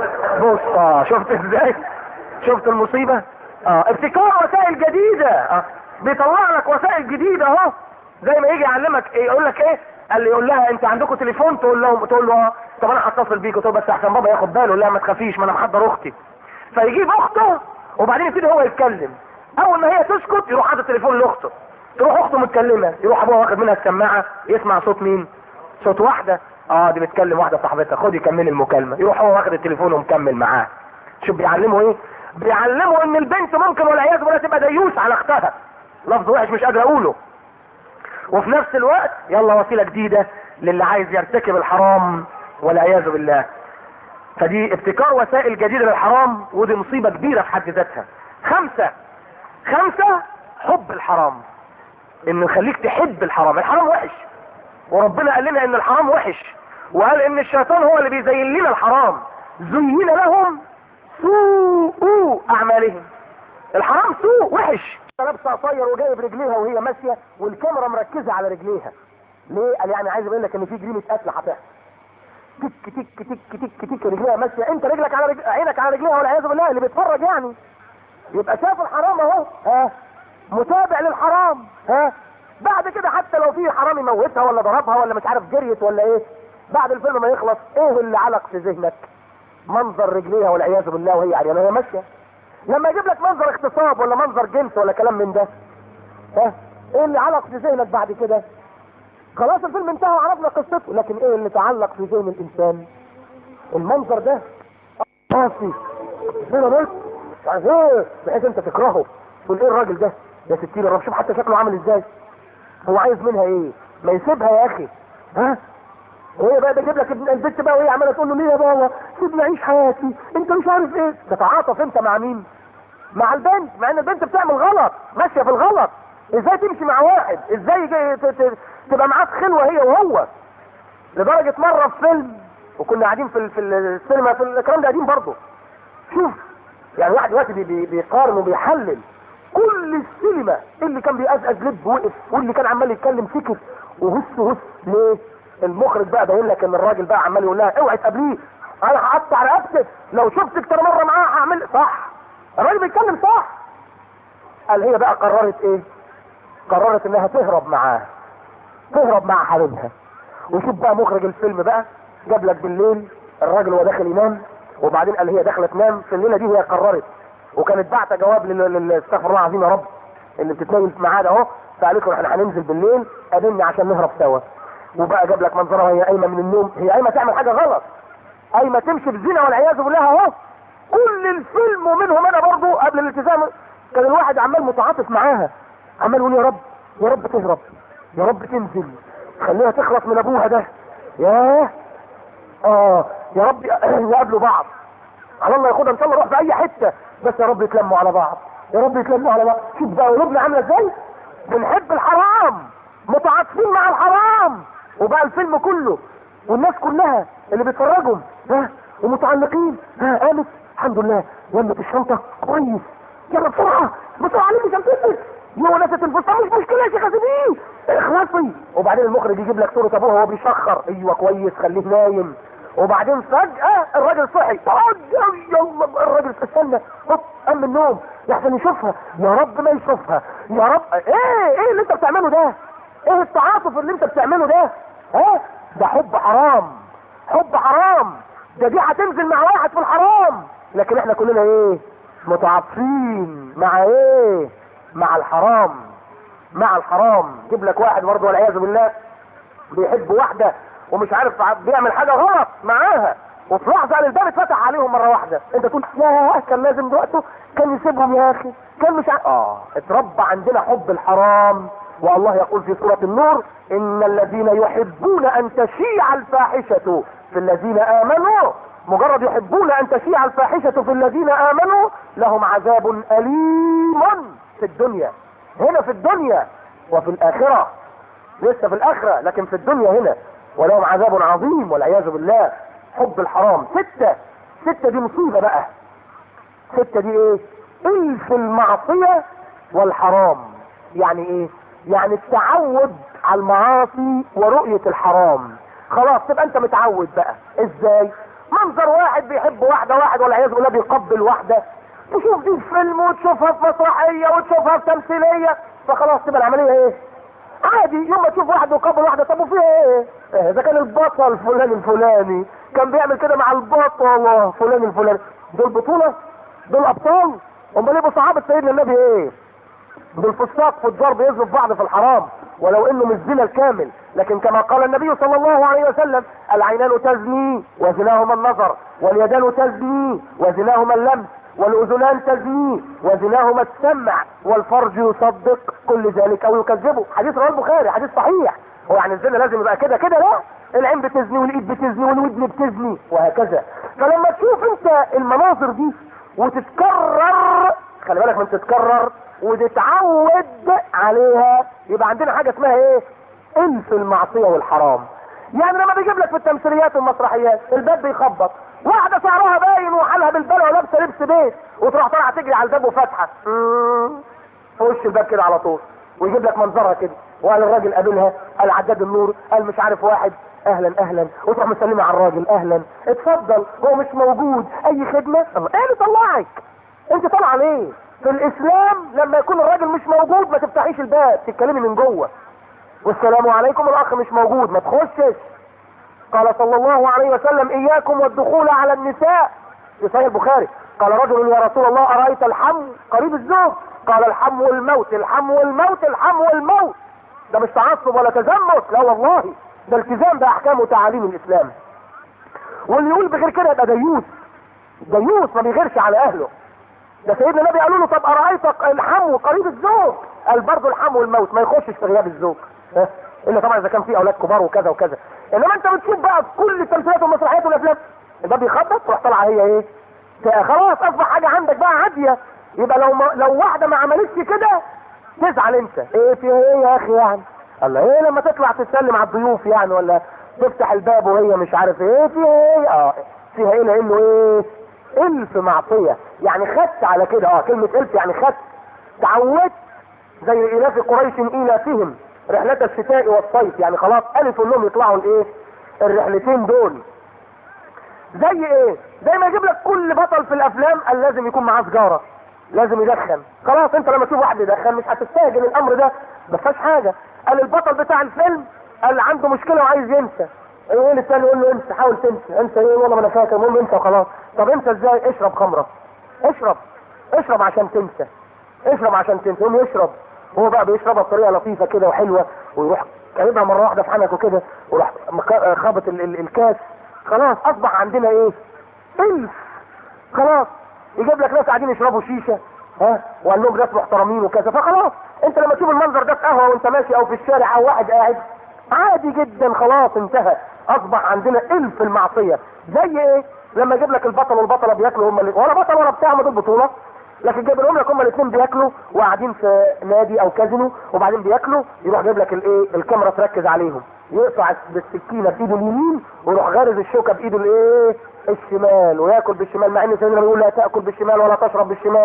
بص شفت ازاي؟ شفت المصيبه؟ اه ابتكار وسائل جديده. اه بيطلع لك وسائل جديده اهو. زي ما يجي يعلمك ايه؟ يقول لك ايه؟ قال لي يقول لها انت عندكم تليفون؟ تقول له تقول له اه. طب انا هتصل بيك، تقول بس احسن بابا ياخد باله. لا ما تخافيش ما انا محضر اختي. فيجيب اخته وبعدين يبتدي هو يتكلم. اول ما هي تسكت يروح حاطط التليفون لاخته، تروح اخته متكلمه، يروح ابوها واخد منها السماعه يسمع صوت مين؟ صوت واحده. اه دي بتكلم واحده صاحبتها، خدي كملي المكالمه. يروح هو واخد التليفون ومكمل معاه. شوف بيعلموا ايه؟ بيعلموا ان البنت ممكن والعياذ بالله تبقى ديوس على اختها. لفظ وحش مش قادر اقوله. وفي نفس الوقت يلا وسيله جديده للي عايز يرتكب الحرام والعياذ بالله. فدي ابتكار وسائل جديدة للحرام، ودي مصيبة كبيرة في حد ذاتها. خمسة خمسة حب الحرام، انه يخليك تحب الحرام. الحرام وحش، وربنا قال لنا ان الحرام وحش، وقال ان الشيطان هو اللي بيزين لنا الحرام. زين لهم سوء اعمالهم. الحرام سوء وحش. لابسه قصير وجايب رجليها وهي ماشيه والكاميرا مركزه على رجليها. ليه؟ قال يعني عايز اقول لك ان في جريمه قتل هتحصل. تك تك تك تك تك رجليها ماشيه، انت رجلك على رجل... عينك على رجليها والعياذ بالله، اللي بيتفرج يعني يبقى شاف الحرام اهو، ها متابع للحرام. ها بعد كده حتى لو في حرام يموتها ولا ضربها ولا مش عارف جريت ولا ايه، بعد الفيلم ما يخلص ايه اللي علق في ذهنك؟ منظر رجليها والعياذ بالله وهي عريانه وهي ماشيه. لما يجيب لك منظر اغتصاب ولا منظر جنس ولا كلام من ده، ها ايه اللي علق في ذهنك بعد كده؟ خلاص الفيلم انتهى وعرفنا قصته، لكن ايه اللي تعلق في ذهن الانسان؟ المنظر ده قاسي هنا بس يعني ايه، بحيث انت تكرهه، تقول ايه الراجل ده يا ستين الرب، شوف حتى شكله عامل ازاي، هو عايز منها ايه؟ ما يسيبها يا اخي. ها وهي بقى بيجيب لك ابن البنت بقى وهي عماله تقول له ليه يا بابا سيبني اعيش حياتي، انت مش عارف ايه. تتعاطف انت مع مين؟ مع البنت، مع ان البنت بتعمل غلط، ماشيه في الغلط. ازاي تمشي مع واحد؟ ازاي جاي ت- ت- تبقى معاه في خلوه هي وهو؟ لدرجه مره في فيلم وكنا قاعدين في ال- في السينما، في الكلام ده قديم برضه، شوف يعني واحد دلوقتي بي- بي- بيقارن وبيحلل كل السينما، اللي كان بيقزقز لب وقف، واللي كان عمال يتكلم سكت وهس هس. ليه؟ المخرج بقى باين لك ان الراجل بقى عمال يقول لها اوعي تقابليه، انا هقطع رقبتك لو شفتك ترى مره معاه هعمل صح. الراجل بيتكلم صح. قال هي بقى قررت ايه؟ قررت انها تهرب معاه، تهرب مع حبيبها. وشوف بقى مخرج الفيلم بقى جاب لك بالليل الراجل وهو داخل ينام، وبعدين قال هي داخله تنام في الليله دي، هي قررت وكانت بعت جواب لل- لل- استغفر الله العظيم يا رب اللي بتتنيل في ميعاد اهو، فقالت له احنا هننزل بالليل قابلني عشان نهرب سوا. وبقى جاب لك منظرها وهي قايمه من النوم، هي قايمه تعمل حاجه غلط، قايمه تمشي بزنا والعياذ بالله اهو. كل الفيلم ومنهم انا برضو قبل الالتزام كان الواحد عمال متعاطف معاها، عمال يقول يا رب يا رب تهرب، يا رب تنزل، خليها تخلص من ابوها ده، ياه اه يا رب يقابلوا بعض، على الله ياخدها ان شاء الله نروح في اي حته، بس يا رب يتلموا على بعض، يا رب يتلموا على بعض. شوف بقى قلوبنا عامله ازاي، بنحب الحرام، متعاطفين مع الحرام. وبقى الفيلم كله والناس كلها اللي بيتفرجوا ها ومتعلقين، ها قامت الحمد لله لمت الشنطه كويس، يلا بسرعه بسرعه لمي شنطتك، يا ونست الفستان مش مشكله يا شيخه سيبيه اخلصي. وبعدين المخرج يجيب لك صوره ابوها وهو بيشخر، ايوه كويس خليه نايم. وبعدين فجأة الراجل صحي، يلا الراجل استنى، هوب قام من النوم لحسن يشوفها، يا رب ما يشوفها يا رب. ايه ايه اللي انت بتعمله ده؟ ايه التعاطف اللي انت بتعمله ده؟ ها ده حب حرام، حب حرام، ده دي هتنزل مع واحد في الحرام. لكن احنا كلنا ايه؟ متعاطفين مع ايه؟ مع الحرام، مع الحرام. جيب لك واحد برضه والعياذ بالله بيحب واحده ومش عارف بيعمل حاجه غلط معاها، وفي لحظه الباب اتفتح عليهم مره واحده، انت تقول يا كان لازم دلوقتي كان يسيبهم يا اخي، كان مش عارف. اه اتربى عندنا حب الحرام. والله يقول في سوره النور ان الذين يحبون ان تشيع الفاحشه في الذين امنوا، مجرد يحبون ان تشيع الفاحشه في الذين امنوا لهم عذاب اليم في الدنيا، هنا في الدنيا وفي الاخره، لسه في الاخرة لكن في الدنيا هنا ولهم عذاب عظيم والعياذ بالله. حب الحرام. ستة ستة دي مصيبة بقى. ستة دي ايه؟ الف المعصية والحرام. يعني ايه؟ يعني التعود على المعاصي ورؤية الحرام. خلاص تبقى انت متعود بقى. ازاي؟ منظر واحد بيحب واحدة، واحد والعياذ بالله بيقبل واحدة، تشوف دي في فيلم وتشوفها في مسرحية وتشوفها في تمثيلية، فخلاص تبقى العملية ايه؟ عادي. يوم ما تشوف واحد وقابل واحدة، طب وفيها ايه؟ اذا كان البطل فلان الفلاني كان بيعمل كده مع البطل فلان الفلاني، دول بطولة؟ دول ابطال؟ امال ايه بصحابة سيدنا النبي ايه؟ دول فساق فجار بيزنوا في بعض في الحرام، ولو انه مش زنا الكامل، لكن كما قال النبي صلى الله عليه وسلم العينان تزني وزناهما النظر، واليدان تزني وزناهما اللمس، والاذنان تزني وزناهما السمع، والفرج يصدق كل ذلك او يكذبه. حديث رواه البخاري، حديث صحيح. هو يعني الزنا لازم يبقى كده كده؟ لا، العين بتزني والايد بتزني والودن بتزني وهكذا. فلما تشوف انت المناظر دي وتتكرر، خلي بالك من تتكرر وتتعود عليها، يبقى عندنا حاجة اسمها ايه؟ انس المعصية والحرام. يعني لما بيجيب لك في التمثيليات والمسرحيات الباب بيخبط، واحدة شعرها باين وحالها بالبلع ولابسة لبس بيت، وتروح طالعة تجري على الباب وفاتحة في وش الباب كده على طول، ويجيب لك منظرها كده، وقال الراجل قابلها، قال عداد النور، قال مش عارف واحد، اهلا اهلا، وتروح مسلمة على الراجل اهلا اتفضل، هو مش موجود اي خدمة. الله ايه اللي طلعك؟ انت طالعه ليه؟ في الاسلام لما يكون الراجل مش موجود ما تفتحيش الباب، تتكلمي من جوه. والسلام عليكم، الاخ مش موجود ما تخشش. قال صلى الله عليه وسلم اياكم والدخول على النساء في صحيح البخاري. قال رجل يا رسول الله ارايت الحم قريب الزوج؟ قال الحم والموت الحم والموت الحم والموت. ده مش تعصب ولا تزمت، لا والله ده التزام باحكام وتعاليم الاسلام. واللي يقول بغير كده يبقى ديوث، ديوث ما بيغيرش على اهله. ده سيدنا النبي قالوا له طب ارايت الحم قريب الزوج؟ قال برضه الحم والموت ما يخشش في غياب الزوج، ها الا طبعا اذا كان في اولاد كبار وكذا وكذا. انما انت بتشوف بقى في كل التمثيلات والمسرحيات والافلام الباب بيخبط تروح طالعه هي ايه؟ خلاص اصبح حاجه عندك بقى عاديه. يبقى لو ما لو واحده ما عملتش كده تزعل انت، ايه في ايه يا اخي يعني؟ الله ايه لما تطلع تسلم على الضيوف يعني، ولا تفتح الباب وهي مش عارف ايه فيها ايه؟ اه فيها ايه؟ لانه ايه؟ الف معصيه يعني، خدت على كده. اه كلمه الف يعني خدت، تعودت. زي الاف قريش الافهم رحلة الشتاء والصيف، يعني خلاص الف انهم يطلعوا الايه؟ الرحلتين دول. زي ايه؟ زي ما يجيب لك كل بطل في الافلام قال لازم يكون معاه سجارة، لازم يدخن. خلاص انت لما تشوف واحد يدخن مش هتستهجن الامر ده، ما فيهاش حاجة. قال البطل بتاع الفيلم قال عنده مشكلة وعايز ينسى، يقول الثاني يقول له انسى، حاول تنسى. انسى ايه؟ والله ما انا فاكر. المهم انسى وخلاص. طب انسى ازاي؟ اشرب خمرة، اشرب اشرب عشان تنسى، اشرب عشان تنسى. يقوم يشرب، هو بقى بيشربها بطريقة لطيفة كده وحلوة، ويروح كلمها مرة واحدة في حنكه كده، وراح خابط ال ال الكاس. خلاص اصبح عندنا ايه؟ الف. خلاص يجيب لك ناس قاعدين يشربوا شيشة، ها، وقال لهم ناس محترمين وكذا. فخلاص انت لما تشوف المنظر ده في قهوة وانت ماشي او في الشارع او واحد قاعد عادي جدا، خلاص انتهى. اصبح عندنا الف المعصية. زي ايه؟ لما يجيب لك البطل والبطلة بياكلوا هم اللي ولا بطل ولا بتاع، ما دول بطولة، لكن جايب لهم لك هم الاثنين بياكلوا وقاعدين في نادي او كازينو وبعدين بياكلوا، يروح جايب لك الايه؟ الكاميرا تركز عليهم، يقطع بالسكينه بايده اليمين ويروح غارز الشوكه بايده الايه؟ الشمال، وياكل بالشمال، مع ان سيدنا بيقول لا تاكل بالشمال ولا تشرب بالشمال.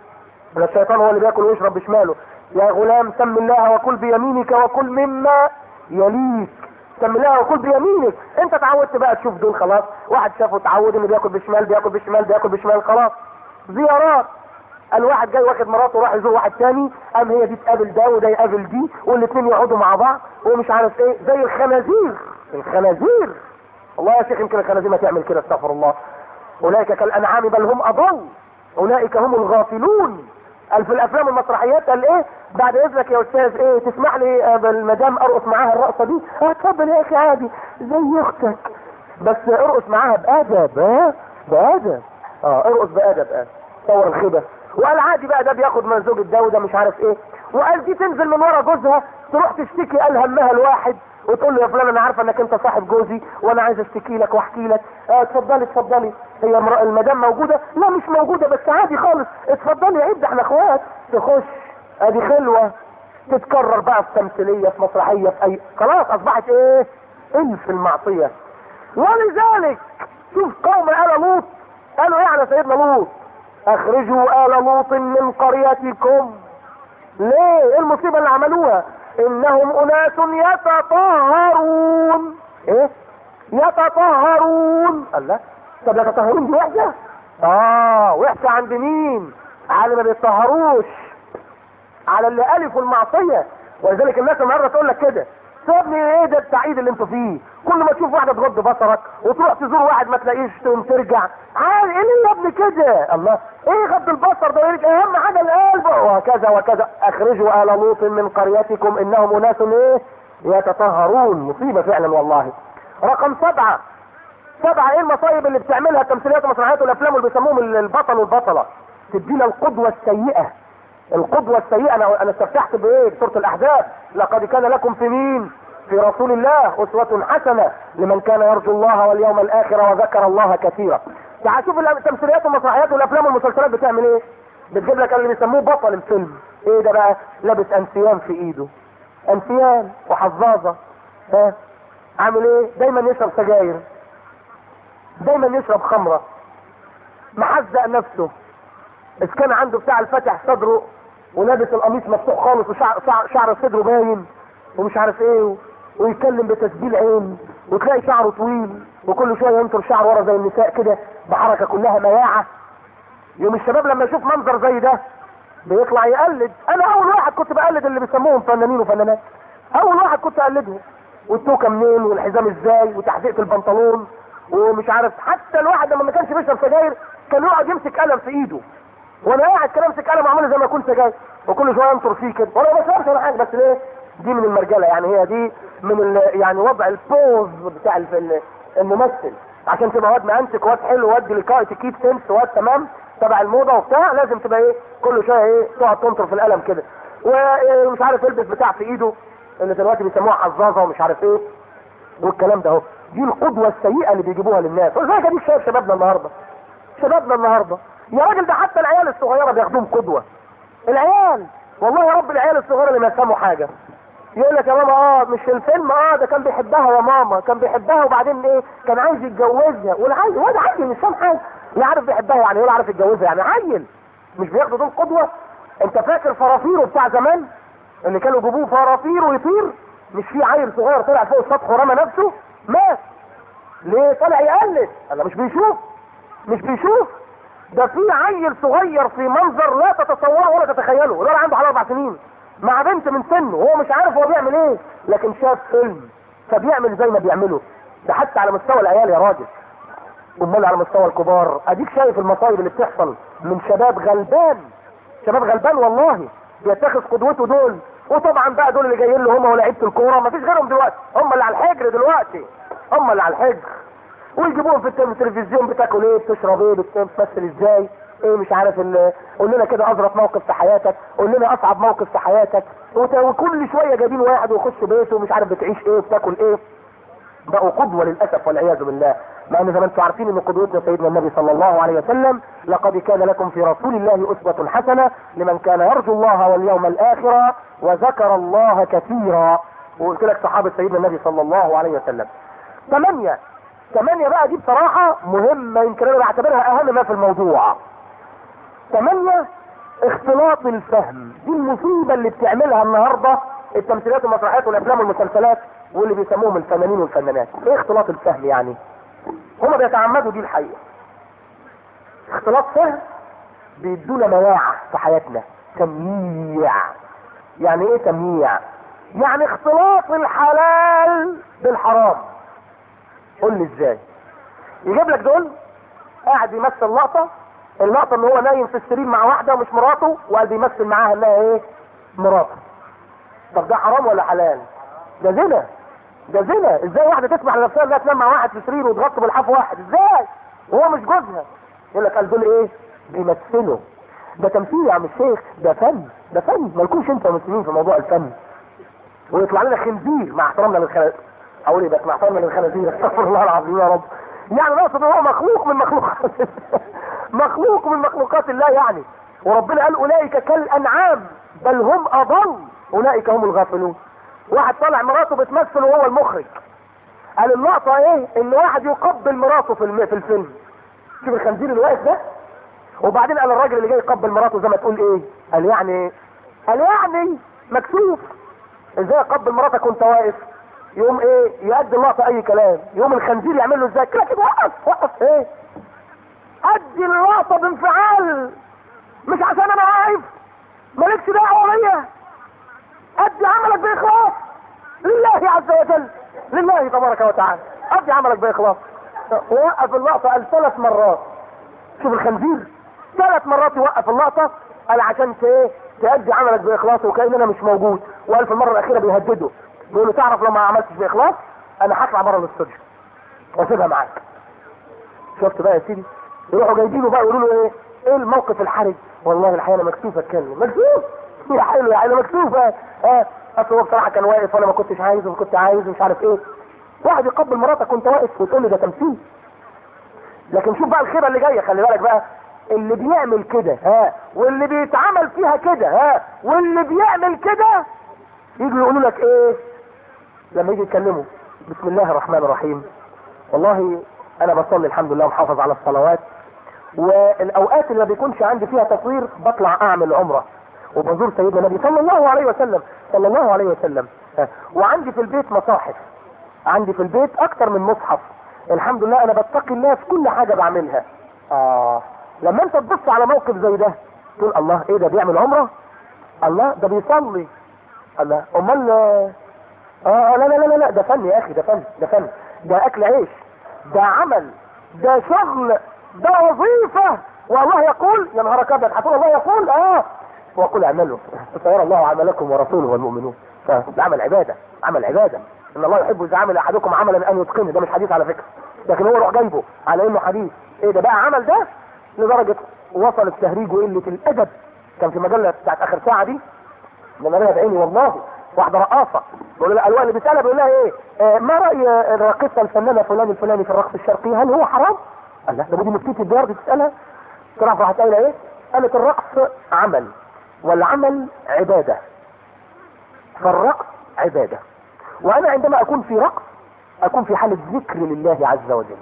ده الشيطان هو اللي بياكل ويشرب بشماله. يا غلام سم الله وكل بيمينك وكل مما يليك. سم الله وكل بيمينك. انت اتعودت بقى تشوف دول، خلاص واحد شافه اتعود انه بياكل بالشمال بياكل بالشمال بياكل بالشمال. خلاص زيارات، الواحد جاي واخد مراته وراح يزور واحد تاني، قام هي دي تقابل ده وده يقابل دي والاثنين يقعدوا مع بعض ومش عارف ايه، زي الخنازير. الخنازير والله يا شيخ يمكن الخنازير ما تعمل كده، استغفر الله. اولئك كالانعام بل هم اضل، اولئك هم الغافلون. قال في الافلام والمسرحيات قال ايه؟ بعد اذنك يا استاذ ايه تسمح لي المدام ارقص معاها الرقصه دي؟ اه اتفضل يا اخي عادي زي اختك، بس ارقص معاها بادب. ها بادب، اه ارقص بادب. اه صور الخبث. وقال عادي بقى ده بياخد من زوج ده وده مش عارف ايه. وقال دي تنزل من ورا جوزها تروح تشتكي قال همها الواحد وتقول له يا فلان انا عارفه انك انت صاحب جوزي وانا عايز اشتكي لك واحكي لك. اه اتفضلي اتفضلي. هي المدام موجوده؟ لا مش موجوده، بس عادي خالص اتفضلي عيب ده احنا اخوات. تخش ادي خلوه تتكرر بقى في تمثيليه في مسرحيه في اي، خلاص اصبحت ايه؟ الف المعصيه. ولذلك شوف قوم آل لوط قالوا ايه على سيدنا لوط؟ اخرجوا آل لوط من قريتكم. ليه؟ ايه المصيبة اللي عملوها؟ انهم اناس يتطهرون. ايه؟ يتطهرون. الله، طب يتطهرون دي وحشة؟ اه وحشة عند مين؟ على ما بيتطهروش، على اللي الفوا المعصية. ولذلك الناس النهارده تقول لك كده سيبني ايه ده التعيد اللي انتوا فيه؟ كل ما تشوف واحده تغض بصرك وتروح تزور واحد ما تلاقيش تقوم ترجع عادي. ايه اللي يا ابني كده؟ الله ايه غض البصر ده؟ اهم حاجه القلب وكذا وكذا. اخرجوا آل لوط من قريتكم انهم اناس ايه؟ يتطهرون. مصيبه فعلا والله. رقم سبعه، سبعه ايه المصايب اللي بتعملها التمثيليات والمسرحيات والافلام اللي بيسموهم البطل والبطله؟ تدينا القدوه السيئه. القدوة السيئة انا انا استفتحت بايه؟ بسورة الاحزاب. لقد كان لكم في مين؟ في رسول الله اسوة حسنة لمن كان يرجو الله واليوم الاخر وذكر الله كثيرا. تعال شوف التمثيليات والمسرحيات والافلام والمسلسلات بتعمل ايه؟ بتجيب لك اللي بيسموه بطل الفيلم. ايه ده بقى؟ لابس انسيان في ايده، انسيان وحظاظة، ها عامل ايه؟ دايما يشرب سجاير، دايما يشرب خمرة، محزق نفسه، اذ كان عنده بتاع الفتح صدره ولابس القميص مفتوح خالص وشعر شعر, شعر صدره باين ومش عارف ايه، ويتكلم بتسجيل عين، وتلاقي شعره طويل وكل شويه ينطر شعر ورا زي النساء كده بحركه كلها مياعه. يوم الشباب لما يشوف منظر زي ده بيطلع يقلد. انا اول واحد كنت بقلد اللي بيسموهم فنانين وفنانات، اول واحد كنت اقلدهم. والتوكه منين والحزام ازاي وتحديقه البنطلون ومش عارف. حتى الواحد لما ما كانش بيشرب سجاير كان يقعد يمسك قلم في ايده وانا قاعد كده امسك قلم اعمله زي ما اكون سجاير وكل شويه انطر فيه كده وانا ما بشربش ولا حاجه. بس ليه؟ دي من المرجله يعني، هي دي من ال... يعني وضع البوز بتاع ال- الممثل. عشان تبقى واد مانتك واد حلو واد لقاء تكيب سنس واد تمام تبع الموضه وبتاع، لازم تبقى ايه كل شويه ايه تقعد تنطر في القلم كده ومش عارف يلبس بتاع في ايده اللي دلوقتي بيسموها حظاظه ومش عارف ايه والكلام ده اهو. دي القدوه السيئه اللي بيجيبوها للناس. ولذلك دي شايف شبابنا النهارده، شبابنا النهارده يا راجل ده حتى العيال الصغيره بياخدوهم قدوه. العيال والله يا رب العيال الصغيره اللي ما يفهموا حاجه يقول لك يا ماما اه مش الفيلم اه ده كان بيحبها يا ماما، كان بيحبها وبعدين ايه كان عايز يتجوزها. والعيل واد عيل مش فاهم حاجه، لا عارف بيحبها يعني ولا عارف يتجوزها يعني عيل. مش بياخدوا دول قدوه. انت فاكر فرافيرو بتاع زمان اللي كانوا يجيبوه فرافير ويطير؟ مش في عيل صغير طلع فوق السطح ورمى نفسه مات؟ ليه؟ طلع يقلد. انا مش بيشوف مش بيشوف ده في عيل صغير في منظر لا تتصوره ولا تتخيله، وده عنده حوالي اربع سنين مع بنت من سنه وهو مش عارف هو بيعمل ايه، لكن شاف فيلم فبيعمل زي ما بيعمله. ده حتى على مستوى العيال يا راجل، امال على مستوى الكبار. اديك شايف المصايب اللي بتحصل من شباب غلبان، شباب غلبان والله بيتخذ قدوته دول. وطبعا بقى دول اللي جايين له هم ولاعيبه الكوره مفيش غيرهم دلوقتي، هم اللي على الحجر دلوقتي، هم اللي على الحجر. ويجيبوهم في التلفزيون بتاكل ايه بتشرب ايه بتمثل ازاي ايه مش عارف ال- قول لنا كده اظرف موقف في حياتك، قول لنا اصعب موقف في حياتك. وت- وكل شويه جايبين واحد ويخش بيته ومش عارف بتعيش ايه وبتاكل ايه. بقوا قدوه للاسف والعياذ بالله. مع ان زي ما انتم عارفين ان قدوتنا سيدنا النبي صلى الله عليه وسلم لقد كان لكم في رسول الله اسوه حسنه لمن كان يرجو الله واليوم الاخر وذكر الله كثيرا. وقلت لك صحابه سيدنا النبي صلى الله عليه وسلم. ثمانية ثمانية بقى دي بصراحة مهمة، يمكن انا بعتبرها اهم ما في الموضوع. ثمانية اختلاط الفهم. دي المصيبة اللي بتعملها النهاردة التمثيلات والمسرحيات والافلام والمسلسلات واللي بيسموهم الفنانين والفنانات. ايه اختلاط الفهم يعني؟ هما بيتعمدوا دي الحقيقة. اختلاط فهم بيدونا مواعة في حياتنا، تمييع. يعني ايه تمييع؟ يعني اختلاط الحلال بالحرام. قول لي ازاي؟ يجيب لك دول قاعد يمثل لقطة، اللقطة ان هو نايم في السرير مع واحدة مش مراته وقال بيمثل معاها انها ايه مراته. طب ده حرام ولا حلال؟ ده زنا، ده زنا. ازاي واحدة تسمح لنفسها انها تنام مع واحد في سرير وتغطي بالحاف واحد؟ ازاي وهو مش جوزها؟ يقول لك قال دول ايه بيمثلوا. ده تمثيل يا عم الشيخ، ده فن، ده فن. مالكوش انت مسلمين في موضوع الفن. ويطلع لنا خنزير مع احترامنا للخنازير. اقول ايه بس مع احترامنا للخنازير استغفر الله العظيم يا رب. يعني نقصد هو مخلوق من مخلوقات مخلوق من مخلوقات الله يعني. وربنا قال اولئك كالانعام بل هم اضل اولئك هم الغافلون. واحد طالع مراته بتمثل وهو المخرج. قال اللقطة ايه؟ ان واحد يقبل مراته في الم- في الفيلم. شوف الخنزير اللي واقف ده. وبعدين قال الراجل اللي جاي يقبل مراته زي ما تقول ايه؟ قال يعني قال يعني مكسوف. ازاي اقبل مراتك وانت واقف؟ يقوم ايه يؤدي اللقطة اي كلام. يقوم الخنزير يعمل له ازاي كده كده وقف وقف ايه ادي اللقطة بانفعال مش عشان انا واقف مالكش دعوة بيا. ادي عملك باخلاص لله عز وجل، لله تبارك وتعالى. ادي عملك باخلاص. ووقف اللقطة قال ثلاث مرات. شوف الخنزير ثلاث مرات يوقف اللقطة قال عشان ايه تأدي عملك باخلاص وكأن انا مش موجود. وقال في المرة الاخيرة بيهدده بيقول له تعرف لو ما عملتش باخلاص انا هطلع بره الاستوديو واسيبها معاك. شفت بقى يا سيدي؟ يروحوا جايبينه بقى يقولوا له ايه ايه الموقف الحرج؟ والله الحقيقه انا مكسوف اتكلم. مكسوف يا حلو يا حلو مكسوف. اه اه اصل هو بصراحه كان واقف وانا ما كنتش عايز وكنت عايز ومش عارف ايه. واحد يقبل مراتك وانت واقف وتقول لي ده تمثيل. لكن شوف بقى الخيبه اللي جايه، خلي بالك بقى اللي بيعمل كده ها واللي بيتعمل فيها كده ها واللي بيعمل كده يجوا يقولوا لك ايه لما يجي يتكلموا؟ بسم الله الرحمن الرحيم. والله انا بصلي الحمد لله ومحافظ على الصلوات، والاوقات اللي ما بيكونش عندي فيها تصوير بطلع اعمل عمره وبزور سيدنا النبي صلى الله عليه وسلم صلى الله عليه وسلم. وعندي في البيت مصاحف، عندي في البيت اكتر من مصحف. الحمد لله انا بتقي الله في كل حاجة بعملها. اه لما انت تبص على موقف زي ده تقول الله ايه ده بيعمل عمرة، الله ده بيصلي، الله امال اه آه، لا لا لا لا ده فن يا اخي، ده فن، ده فن، ده اكل عيش، ده عمل، ده شغل، ده وظيفة. والله يقول يا نهارك ابيض، هتقول الله يقول اه وقل اعملوا فسيرى الله عملكم ورسوله والمؤمنون. فده عمل عبادة، عمل عبادة. ان الله يحب اذا عمل احدكم عملا ان يتقنه. ده مش حديث على فكرة، لكن هو روح جايبه على انه حديث. ايه ده بقى عمل ده لدرجة وصل التهريج وقلة الادب. كان في مجلة بتاعت اخر ساعة دي لما انا بعيني والله واحدة رقاصة بقول لها الوان اللي بيسألها بيقول لها ايه آه ما رأي الراقصة الفنانة فلان الفلاني في الرقص الشرقي، هل هو حرام؟ قال لا ده بدي مفتيتي الدار دي تسألها. طلع راحت قايله ايه؟ قالت الرقص عمل والعمل عبادة، فالرقص عبادة، وانا عندما اكون في رقص اكون في حالة ذكر لله عز وجل.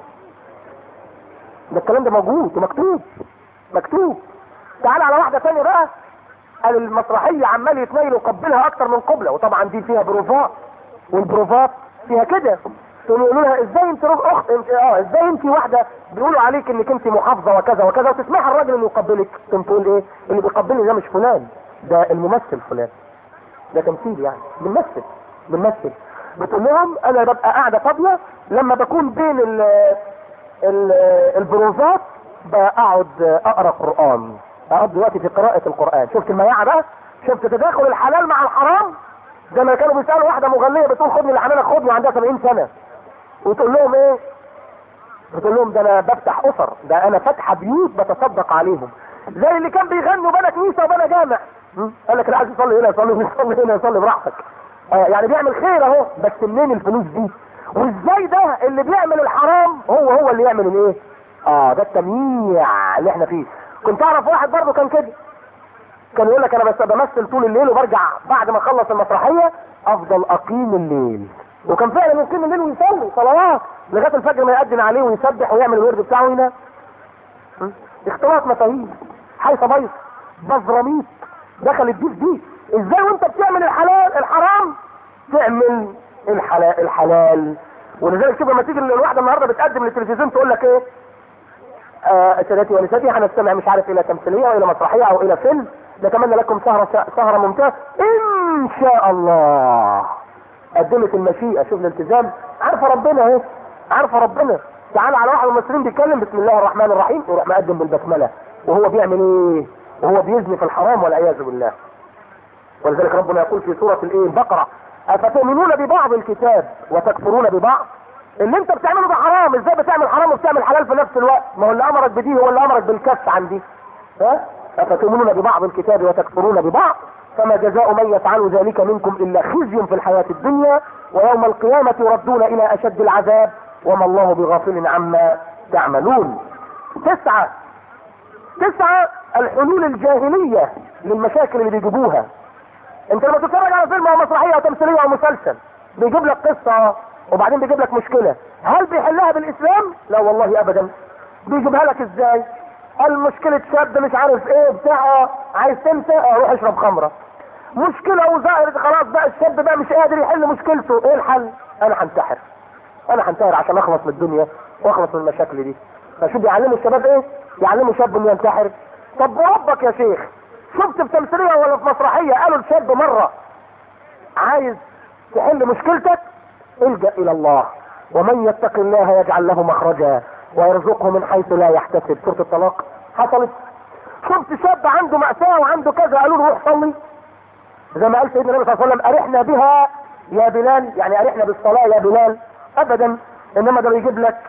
ده الكلام ده موجود ومكتوب، مكتوب. تعال على واحدة تانية بقى، قال المسرحية عمال يتنيل وقبلها اكتر من قبلة، وطبعا دي فيها بروفات، والبروفات فيها كده تقولوا لها ازاي انت روح اخت انت اه ازاي انت واحدة بيقولوا عليك انك انت محافظة وكذا وكذا، وتسمعها الراجل اللي يقبلك تقوم تقول ايه اللي بيقبلني ده مش فلان، ده الممثل فلان، ده تمثيل يعني بنمثل بنمثل. بتقول لهم انا ببقى قاعدة فاضية لما بكون بين ال ال البروفات بقعد اقرا قرآن، اقضي وقتي في قراءة القرآن. شفت المياعة بقى، شفت تداخل الحلال مع الحرام. زي ما كانوا بيسألوا واحدة مغنية بتقول خدني لحمالك خدني وعندها سبعين سنة، وتقول لهم ايه، بتقول لهم ده انا بفتح اسر، ده انا فاتحه بيوت بتصدق عليهم. زي اللي كان بيغنوا بنا كنيسة وبنا جامع، قال لك اللي عايز يصلي هنا يصلي، يصلي هنا يصلي براحتك. آه يعني بيعمل خير اهو، بس منين الفلوس دي؟ وازاي ده اللي بيعمل الحرام هو هو اللي يعمل الايه؟ اه ده التمييع اللي احنا فيه. كنت اعرف واحد برضه كان كده، كان يقول لك انا بس بمثل طول الليل وبرجع بعد ما اخلص المسرحية افضل اقيم الليل، وكان فعلا يقيم الليل ويصلي صلوات لغاية الفجر ما يأذن عليه ويسبح ويعمل الورد بتاعه هنا. اختلاط مفاهيم، حيث بيض بزراميط دخلت دي في دي. ازاي وانت بتعمل الحلال الحرام تعمل الحلال الحلال؟ ولذلك شوف لما تيجي الواحدة النهاردة بتقدم للتلفزيون تقول لك ايه آه سادتي ونساتي هنستمع مش عارف الى تمثيلية والى مسرحية او الى فيلم، نتمنى لكم سهرة سهرة ممتازة ان شاء الله. قدمت المشيئة، شوف الالتزام، عارفة ربنا اهي، عارفة ربنا. تعال على واحد من المصريين بيتكلم بسم الله الرحمن الرحيم يروح مقدم بالبسملة، وهو بيعمل ايه؟ وهو بيزني في الحرام والعياذ بالله. ولذلك ربنا يقول في سورة الايه البقرة افتؤمنون ببعض الكتاب وتكفرون ببعض. اللي انت بتعمله ده حرام، ازاي بتعمل حرام وبتعمل حلال في نفس الوقت؟ ما هو اللي امرك بدي هو اللي امرك بالكف عن دي. ها افتؤمنون ببعض الكتاب وتكفرون ببعض فما جزاء من يفعل ذلك منكم الا خزي في الحياة الدنيا ويوم القيامة يردون الى اشد العذاب وما الله بغافل عما تعملون. تسعة تسعة الحلول الجاهلية للمشاكل اللي بيجيبوها. انت لما تتفرج على فيلم او مسرحية او تمثيلية او مسلسل بيجيب لك قصة وبعدين بيجيب لك مشكلة، هل بيحلها بالاسلام؟ لا والله ابدا. بيجيبها لك ازاي؟ المشكلة شاب مش عارف ايه بتاع عايز تنسى روح اشرب خمرة. مشكلة وظاهرة خلاص بقى الشاب بقى مش قادر يحل مشكلته، ايه الحل؟ انا هنتحر، انا هنتحر عشان اخلص من الدنيا واخلص من المشاكل دي. فشوف بيعلموا الشباب ايه؟ يعلموا شاب انه ينتحر. طب وربك يا شيخ شفت في تمثيلية ولا في مسرحية قالوا الشاب مرة عايز تحل مشكلتك الجأ الى الله ومن يتق الله يجعل له مخرجا ويرزقه من حيث لا يحتسب. سورة الطلاق حصلت. شفت شاب عنده مأساة وعنده كذا قالوا له روح صلي، زي ما قال سيدنا النبي صلى الله عليه وسلم ارحنا بها يا بلال، يعني ارحنا بالصلاة يا بلال. ابدا، انما ده بيجيب لك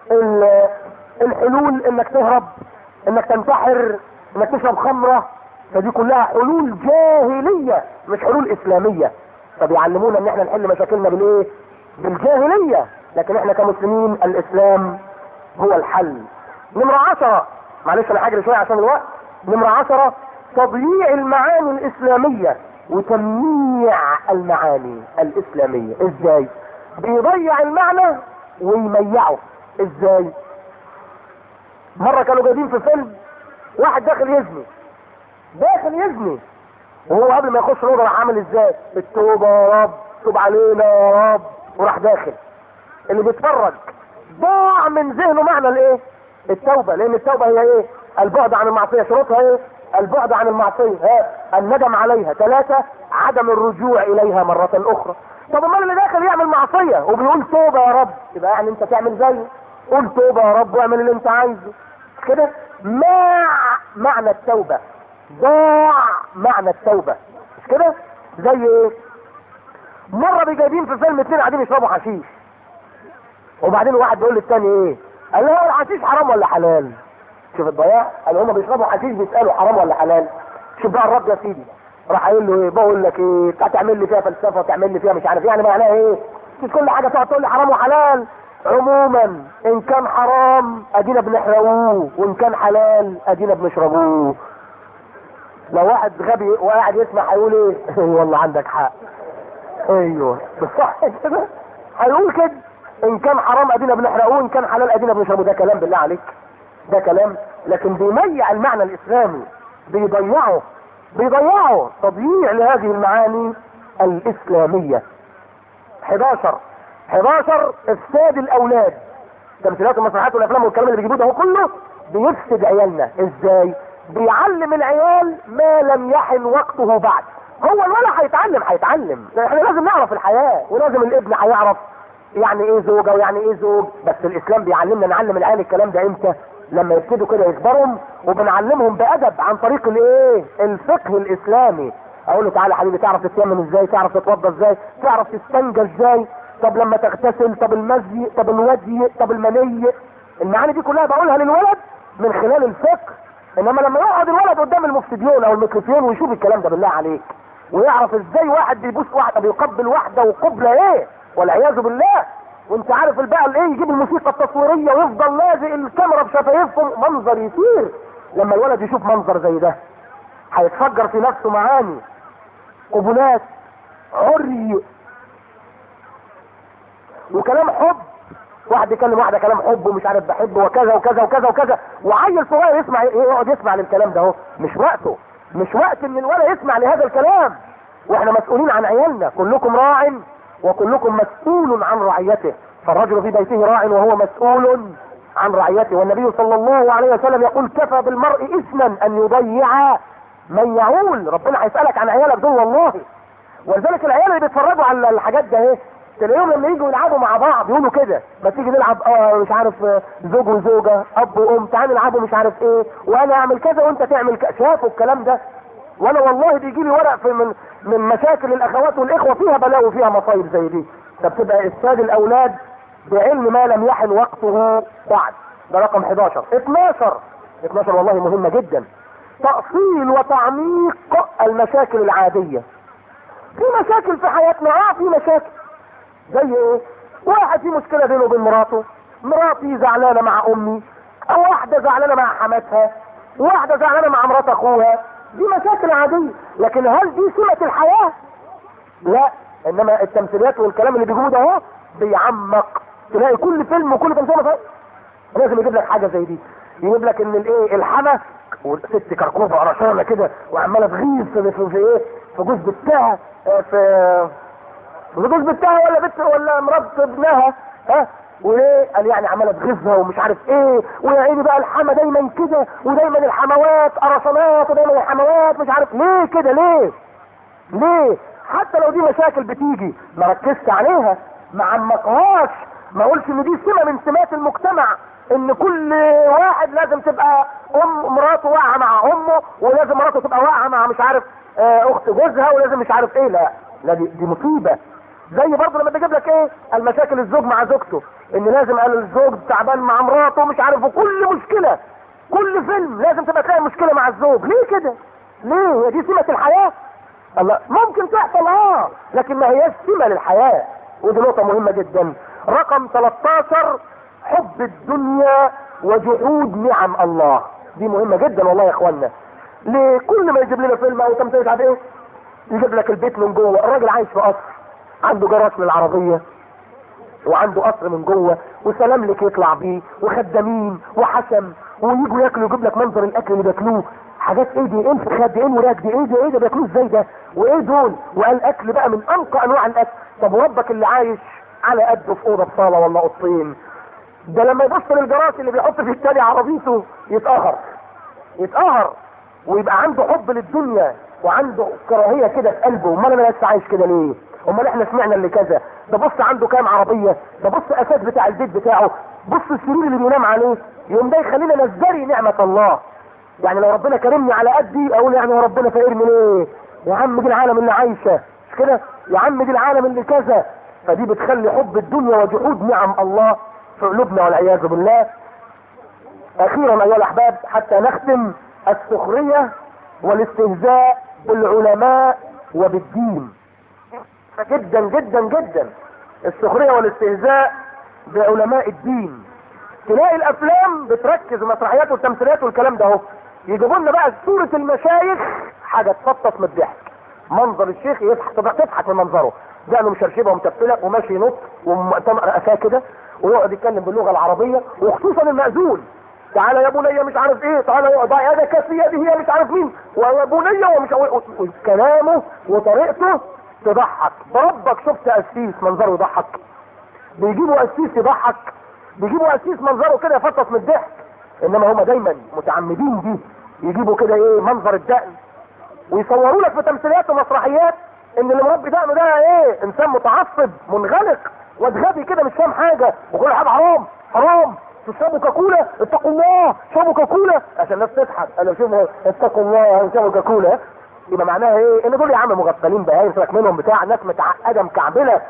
الحلول انك تهرب، انك تنتحر، انك تشرب خمرة. فدي كلها حلول جاهلية مش حلول اسلامية. فبيعلمونا ان احنا نحل مشاكلنا بالايه؟ بالجاهلية. لكن احنا كمسلمين الاسلام هو الحل. نمرة عشرة، معلش انا هجري شوية عشان الوقت. نمرة عشرة تضييع المعاني الاسلامية وتمييع المعاني الاسلامية. ازاي؟ بيضيع المعنى ويميعه. ازاي؟ مرة كانوا جايبين في فيلم واحد داخل يزني، داخل يزني وهو قبل ما يخش الأوضة راح عامل ازاي؟ التوبة يا رب تب علينا يا رب وراح داخل. اللي بيتفرج ضاع من ذهنه معنى الايه؟ التوبة. لان التوبة هي ايه؟ البعد عن المعصية. شروطها ايه؟ البعد عن المعصية، ها الندم عليها. ثلاثة، عدم الرجوع اليها مرة اخرى. طب امال اللي داخل يعمل معصية وبيقول توبة يا رب، يبقى يعني انت تعمل زيه. قول توبة يا رب واعمل اللي انت عايزه كده. ما معنى التوبة؟ ضاع معنى التوبة، مش كده؟ زي ايه؟ مرة بيجايبين في فيلم اتنين قاعدين يشربوا حشيش، وبعدين واحد بيقول للتاني ايه؟ قال له الحشيش حرام ولا حلال؟ شوف الضياع، قال هما بيشربوا حشيش بيسألوا حرام ولا حلال. شوف بقى الرد يا سيدي، راح قايل له ايه؟ بقول لك ايه، انت هتعمل لي فيها فلسفه وتعمل لي فيها مش عارف يعني معناها ايه؟ مش كل حاجه تقعد تقول لي حرام وحلال. عموما ان كان حرام ادينا بنحرقوه، وان كان حلال ادينا بنشربوه. لو واحد غبي وقاعد يسمع هيقول ايه؟ والله عندك حق. ايوه بالصح كده، هيقول كده. ان كان حرام ادينا بنحرقوه، ان كان حلال ادينا بنشربوه. ده كلام بالله عليك؟ ده كلام؟ لكن بيميع المعنى الاسلامي، بيضيعه بيضيعوا تضييع لهذه المعاني الاسلامية. حداشر حداشر افساد الاولاد. تمثيلات المسرحيات والافلام والكلام اللي بيجيبوه ده هو كله بيفسد عيالنا. ازاي؟ بيعلم العيال ما لم يحن وقته بعد. هو الولد هيتعلم هيتعلم احنا لازم نعرف الحياة، ولازم الابن هيعرف يعني ايه زوجة ويعني ايه زوج. بس الاسلام بيعلمنا نعلم العيال الكلام ده امتى؟ لما يبتدوا كده يكبرهم، وبنعلمهم بادب عن طريق الايه؟ الفقه الاسلامي. اقول له تعالى حبيبي، تعرف تتيمم ازاي؟ تعرف تتوضى ازاي؟ تعرف تستنجى ازاي؟ طب لما تغتسل، طب المزي، طب الودي، طب المني. المعاني دي كلها بقولها للولد من خلال الفقه. انما لما يقعد الولد قدام المفتديون او الميكروفون ويشوف الكلام ده بالله عليك، ويعرف ازاي واحد بيبوس واحده بيقبل واحده وقبله ايه والعياذ بالله، وانت عارف البقى الايه، يجيب الموسيقى التصويريه ويفضل لازق الكاميرا بشفايفهم، منظر يثير. لما الولد يشوف منظر زي ده هيتفجر في نفسه معاني، قبلات، عري، وكلام حب. واحد يكلم واحده كلام حب ومش عارف بحب وكذا وكذا وكذا وكذا، وعيل صغير يسمع يقعد يسمع للكلام ده. اهو مش وقته، مش وقت ان الولد يسمع لهذا الكلام. واحنا مسؤولين عن عيالنا. كلكم راع وكلكم مسؤول عن رعيته، فالرجل في بيته راع وهو مسؤول عن رعيته. والنبي صلى الله عليه وسلم يقول كفى بالمرء اثما ان يضيع من يعول. ربنا هيسألك عن عيالك دول والله. ولذلك العيال اللي بيتفرجوا على الحاجات ده ايه، تلاقيهم لما يجوا يلعبوا مع بعض يقولوا كده، ما تيجي نلعب اه مش عارف زوج وزوجة، اب وام، تعال نلعبوا مش عارف ايه، وانا اعمل كذا وانت تعمل كذا. شافوا الكلام ده؟ وانا والله بيجي لي ورق في من من مشاكل الاخوات والاخوة فيها بلاوي وفيها مصايب زي دي. فبتبقى افساد الاولاد بعلم ما لم يحن وقته بعد. ده رقم حداشر. اتناشر اتناشر والله مهمة جدا، تأصيل وتعميق المشاكل العادية. في مشاكل في حياتنا، اه في مشاكل زي ايه؟ واحد في مشكلة بينه وبين مراته، مراتي زعلانة مع امي، او واحدة زعلانة مع حماتها، واحدة زعلانة مع مرات اخوها. دي مشاكل عادية، لكن هل دي سمة الحياة؟ لا. انما التمثيليات والكلام اللي بيجيبوه ده اهو بيعمق. تلاقي كل فيلم وكل تمثيل لازم يجيب لك حاجة زي دي، يجيب لك ان الايه الحما والست كركوبة قرشانة كده وعمالة تغيظ في, في, في ايه في جوز بتاعها، في في جوز بتاعها ولا بنت ولا مرات ابنها، ها وليه؟ قال يعني عمالة تغيظها ومش عارف ايه، ويا عيني بقى الحما دايما كده، ودايما الحموات قرشانات، ودايما الحموات مش عارف ليه كده. ليه؟ ليه؟ حتى لو دي مشاكل بتيجي ما ركزت عليها، ما عمقهاش، ما اقولش ان دي سمة من سمات المجتمع، ان كل واحد لازم تبقى ام مراته واقعة مع امه، ولازم مراته تبقى واقعة مع مش عارف اه اخت جوزها، ولازم مش عارف ايه. لا لا، دي, دي مصيبة. زي برضه لما بيجيب لك ايه المشاكل الزوج مع زوجته، ان لازم قال الزوج تعبان مع مراته مش عارف، وكل مشكلة كل فيلم لازم تبقى تلاقي مشكلة مع الزوج. ليه كده؟ ليه؟ هي دي سمة الحياة؟ الله، ممكن تحصل اه، لكن ما هياش سمة للحياة. ودي نقطة مهمة جدا. رقم تلتاشر حب الدنيا وجحود نعم الله. دي مهمة جدا والله يا اخوانا. ليه؟ كل ما يجيب لنا فيلم او تمثيل عارف ايه، يجيب لك البيت من جوه، الراجل عايش في قصر، عنده جراج للعربية، وعنده قصر من جوه، وسلام لك يطلع بيه، وخدامين وحشم، ويجوا ياكلوا، يجيب لك منظر الاكل اللي بياكلوه، حاجات ايه دي؟ ايه الفخاد دي؟ ايه الوراك دي؟ ايه ده؟ ايه ده بياكلوه ازاي ده؟ وايه دول؟ وقال اكل بقى من انقى انواع الاكل. طب وربك اللي عايش على قده في اوضه بصاله ولا اوضتين، ده لما يبص للجراس اللي بيحط في التاني عربيته يتقهر يتقهر ويبقى عنده حب للدنيا وعنده كراهيه كده في قلبه. امال انا لسه عايش كده ليه؟ امال احنا سمعنا اللي كذا؟ ده بص عنده كام عربيه، ده بص اساس بتاع البيت بتاعه، بص السرير اللي بينام عليه. يوم ده يخلينا نزدري نعمه الله. يعني لو ربنا كرمني على قدي اقول يعني هو ربنا فقرني ليه؟ يا عم دي العالم اللي عايشه مش كده؟ يا عم دي العالم اللي كذا. فدي بتخلي حب الدنيا وجحود نعم الله في قلوبنا والعياذ بالله. اخيرا ايها الاحباب حتى نختم، السخريه والاستهزاء بالعلماء وبالدين. جدا جدا جدا السخريه والاستهزاء بعلماء الدين. تلاقي الافلام بتركز المسرحيات والتمثيليات والكلام ده اهو، يجيبوا لنا بقى صوره المشايخ حاجه تفطس من الضحك. منظر الشيخ يضحك، تضحك من منظره، دقنه مشرشبه ومتبله وماشي ينط ومؤتمر قفاه كده ويقعد يتكلم باللغه العربيه، وخصوصا المأذون. تعالى يا بني مش عارف ايه، تعالى يقعد هذا كافيه دي هي مش عارف مين، ويا بني ومش كلامه وطريقته تضحك. بربك شفت قسيس منظره يضحك؟ بيجيبوا قسيس يضحك؟ بيجيبوا قسيس منظره كده يفطس من الضحك؟ انما هما دايما متعمدين دي يجيبوا كده ايه منظر الدقن، ويصوروا لك في تمثيليات ومسرحيات ان اللي مربي دقنه ده ايه انسان متعصب منغلق وادغبي كده مش فاهم حاجه، وكل حاجه حرام حرام. تشربوا كاكولا اتقوا الله، شربوا كاكولا عشان الناس تضحك. انا شوفوا اتقوا الله شربوا كاكولا، يبقى معناها ايه؟ ان دول يا عم مغفلين بهايم سيبك منهم بتاع ناس متعقده مكعبله.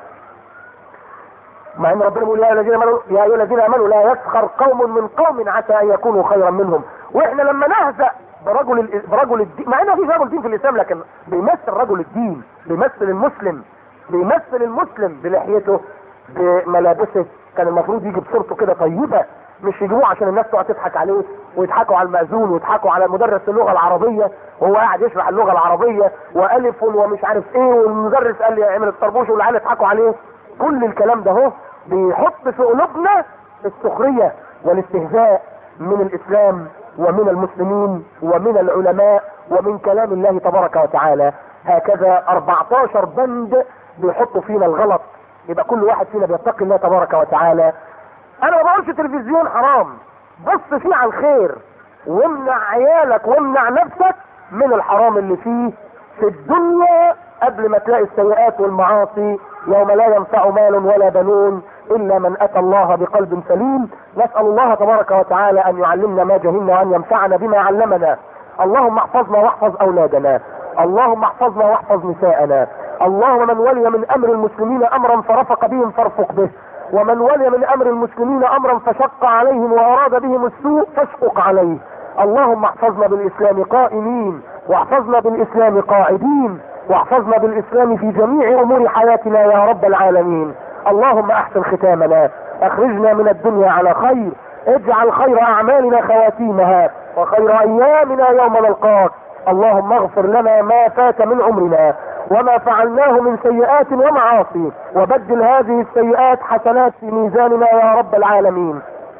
مع ان ربنا بيقول يا الذين امنوا يا ايها الذين امنوا لا يسخر قوم من قوم عسى ان يكونوا خيرا منهم. واحنا لما نهزأ برجل برجل الدين، مع انه في رجل دين في الاسلام لكن بيمثل رجل الدين، بيمثل المسلم، بيمثل المسلم بلحيته بملابسه. كان المفروض يجي بصورته كده طيبه، مش يجيبوه عشان الناس تقعد تضحك عليه ويضحكوا على المأذون ويضحكوا على مدرس اللغه العربيه وهو قاعد يشرح اللغه العربيه والف ومش عارف ايه، والمدرس قال لي اعمل الطربوش والعيال يضحكوا عليه. كل الكلام ده اهو بيحط في قلوبنا السخريه والاستهزاء من الاسلام ومن المسلمين ومن العلماء ومن كلام الله تبارك وتعالى. هكذا أربعتاشر بند بيحطوا فينا الغلط. يبقى كل واحد فينا بيتقي الله تبارك وتعالى. انا ما بقولش تلفزيون حرام، بص فيه على الخير وامنع عيالك وامنع نفسك من الحرام اللي فيه في الدنيا قبل ما تلاقي السيئات والمعاصي يوم لا ينفع مال ولا بنون الا من اتى الله بقلب سليم. نسأل الله تبارك وتعالى ان يعلمنا ما جهلنا وان ينفعنا بما علمنا. اللهم احفظنا واحفظ اولادنا، اللهم احفظنا واحفظ نساءنا، اللهم من ولي من امر المسلمين امرا فرفق بهم فارفق به، ومن ولي من امر المسلمين امرا فشق عليهم واراد بهم السوء فاشقق عليه. اللهم احفظنا بالاسلام قائمين، واحفظنا بالاسلام قاعدين، واحفظنا بالاسلام في جميع امور حياتنا يا رب العالمين. اللهم احسن ختامنا، اخرجنا من الدنيا على خير، اجعل خير اعمالنا خواتيمها وخير ايامنا يوم نلقاك. اللهم اغفر لنا ما فات من عمرنا وما فعلناه من سيئات ومعاصي، وبدل هذه السيئات حسنات في ميزاننا يا رب العالمين.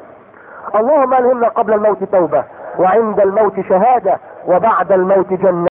اللهم الهمنا قبل الموت توبة، وعند الموت شهادة، وبعد الموت جنة.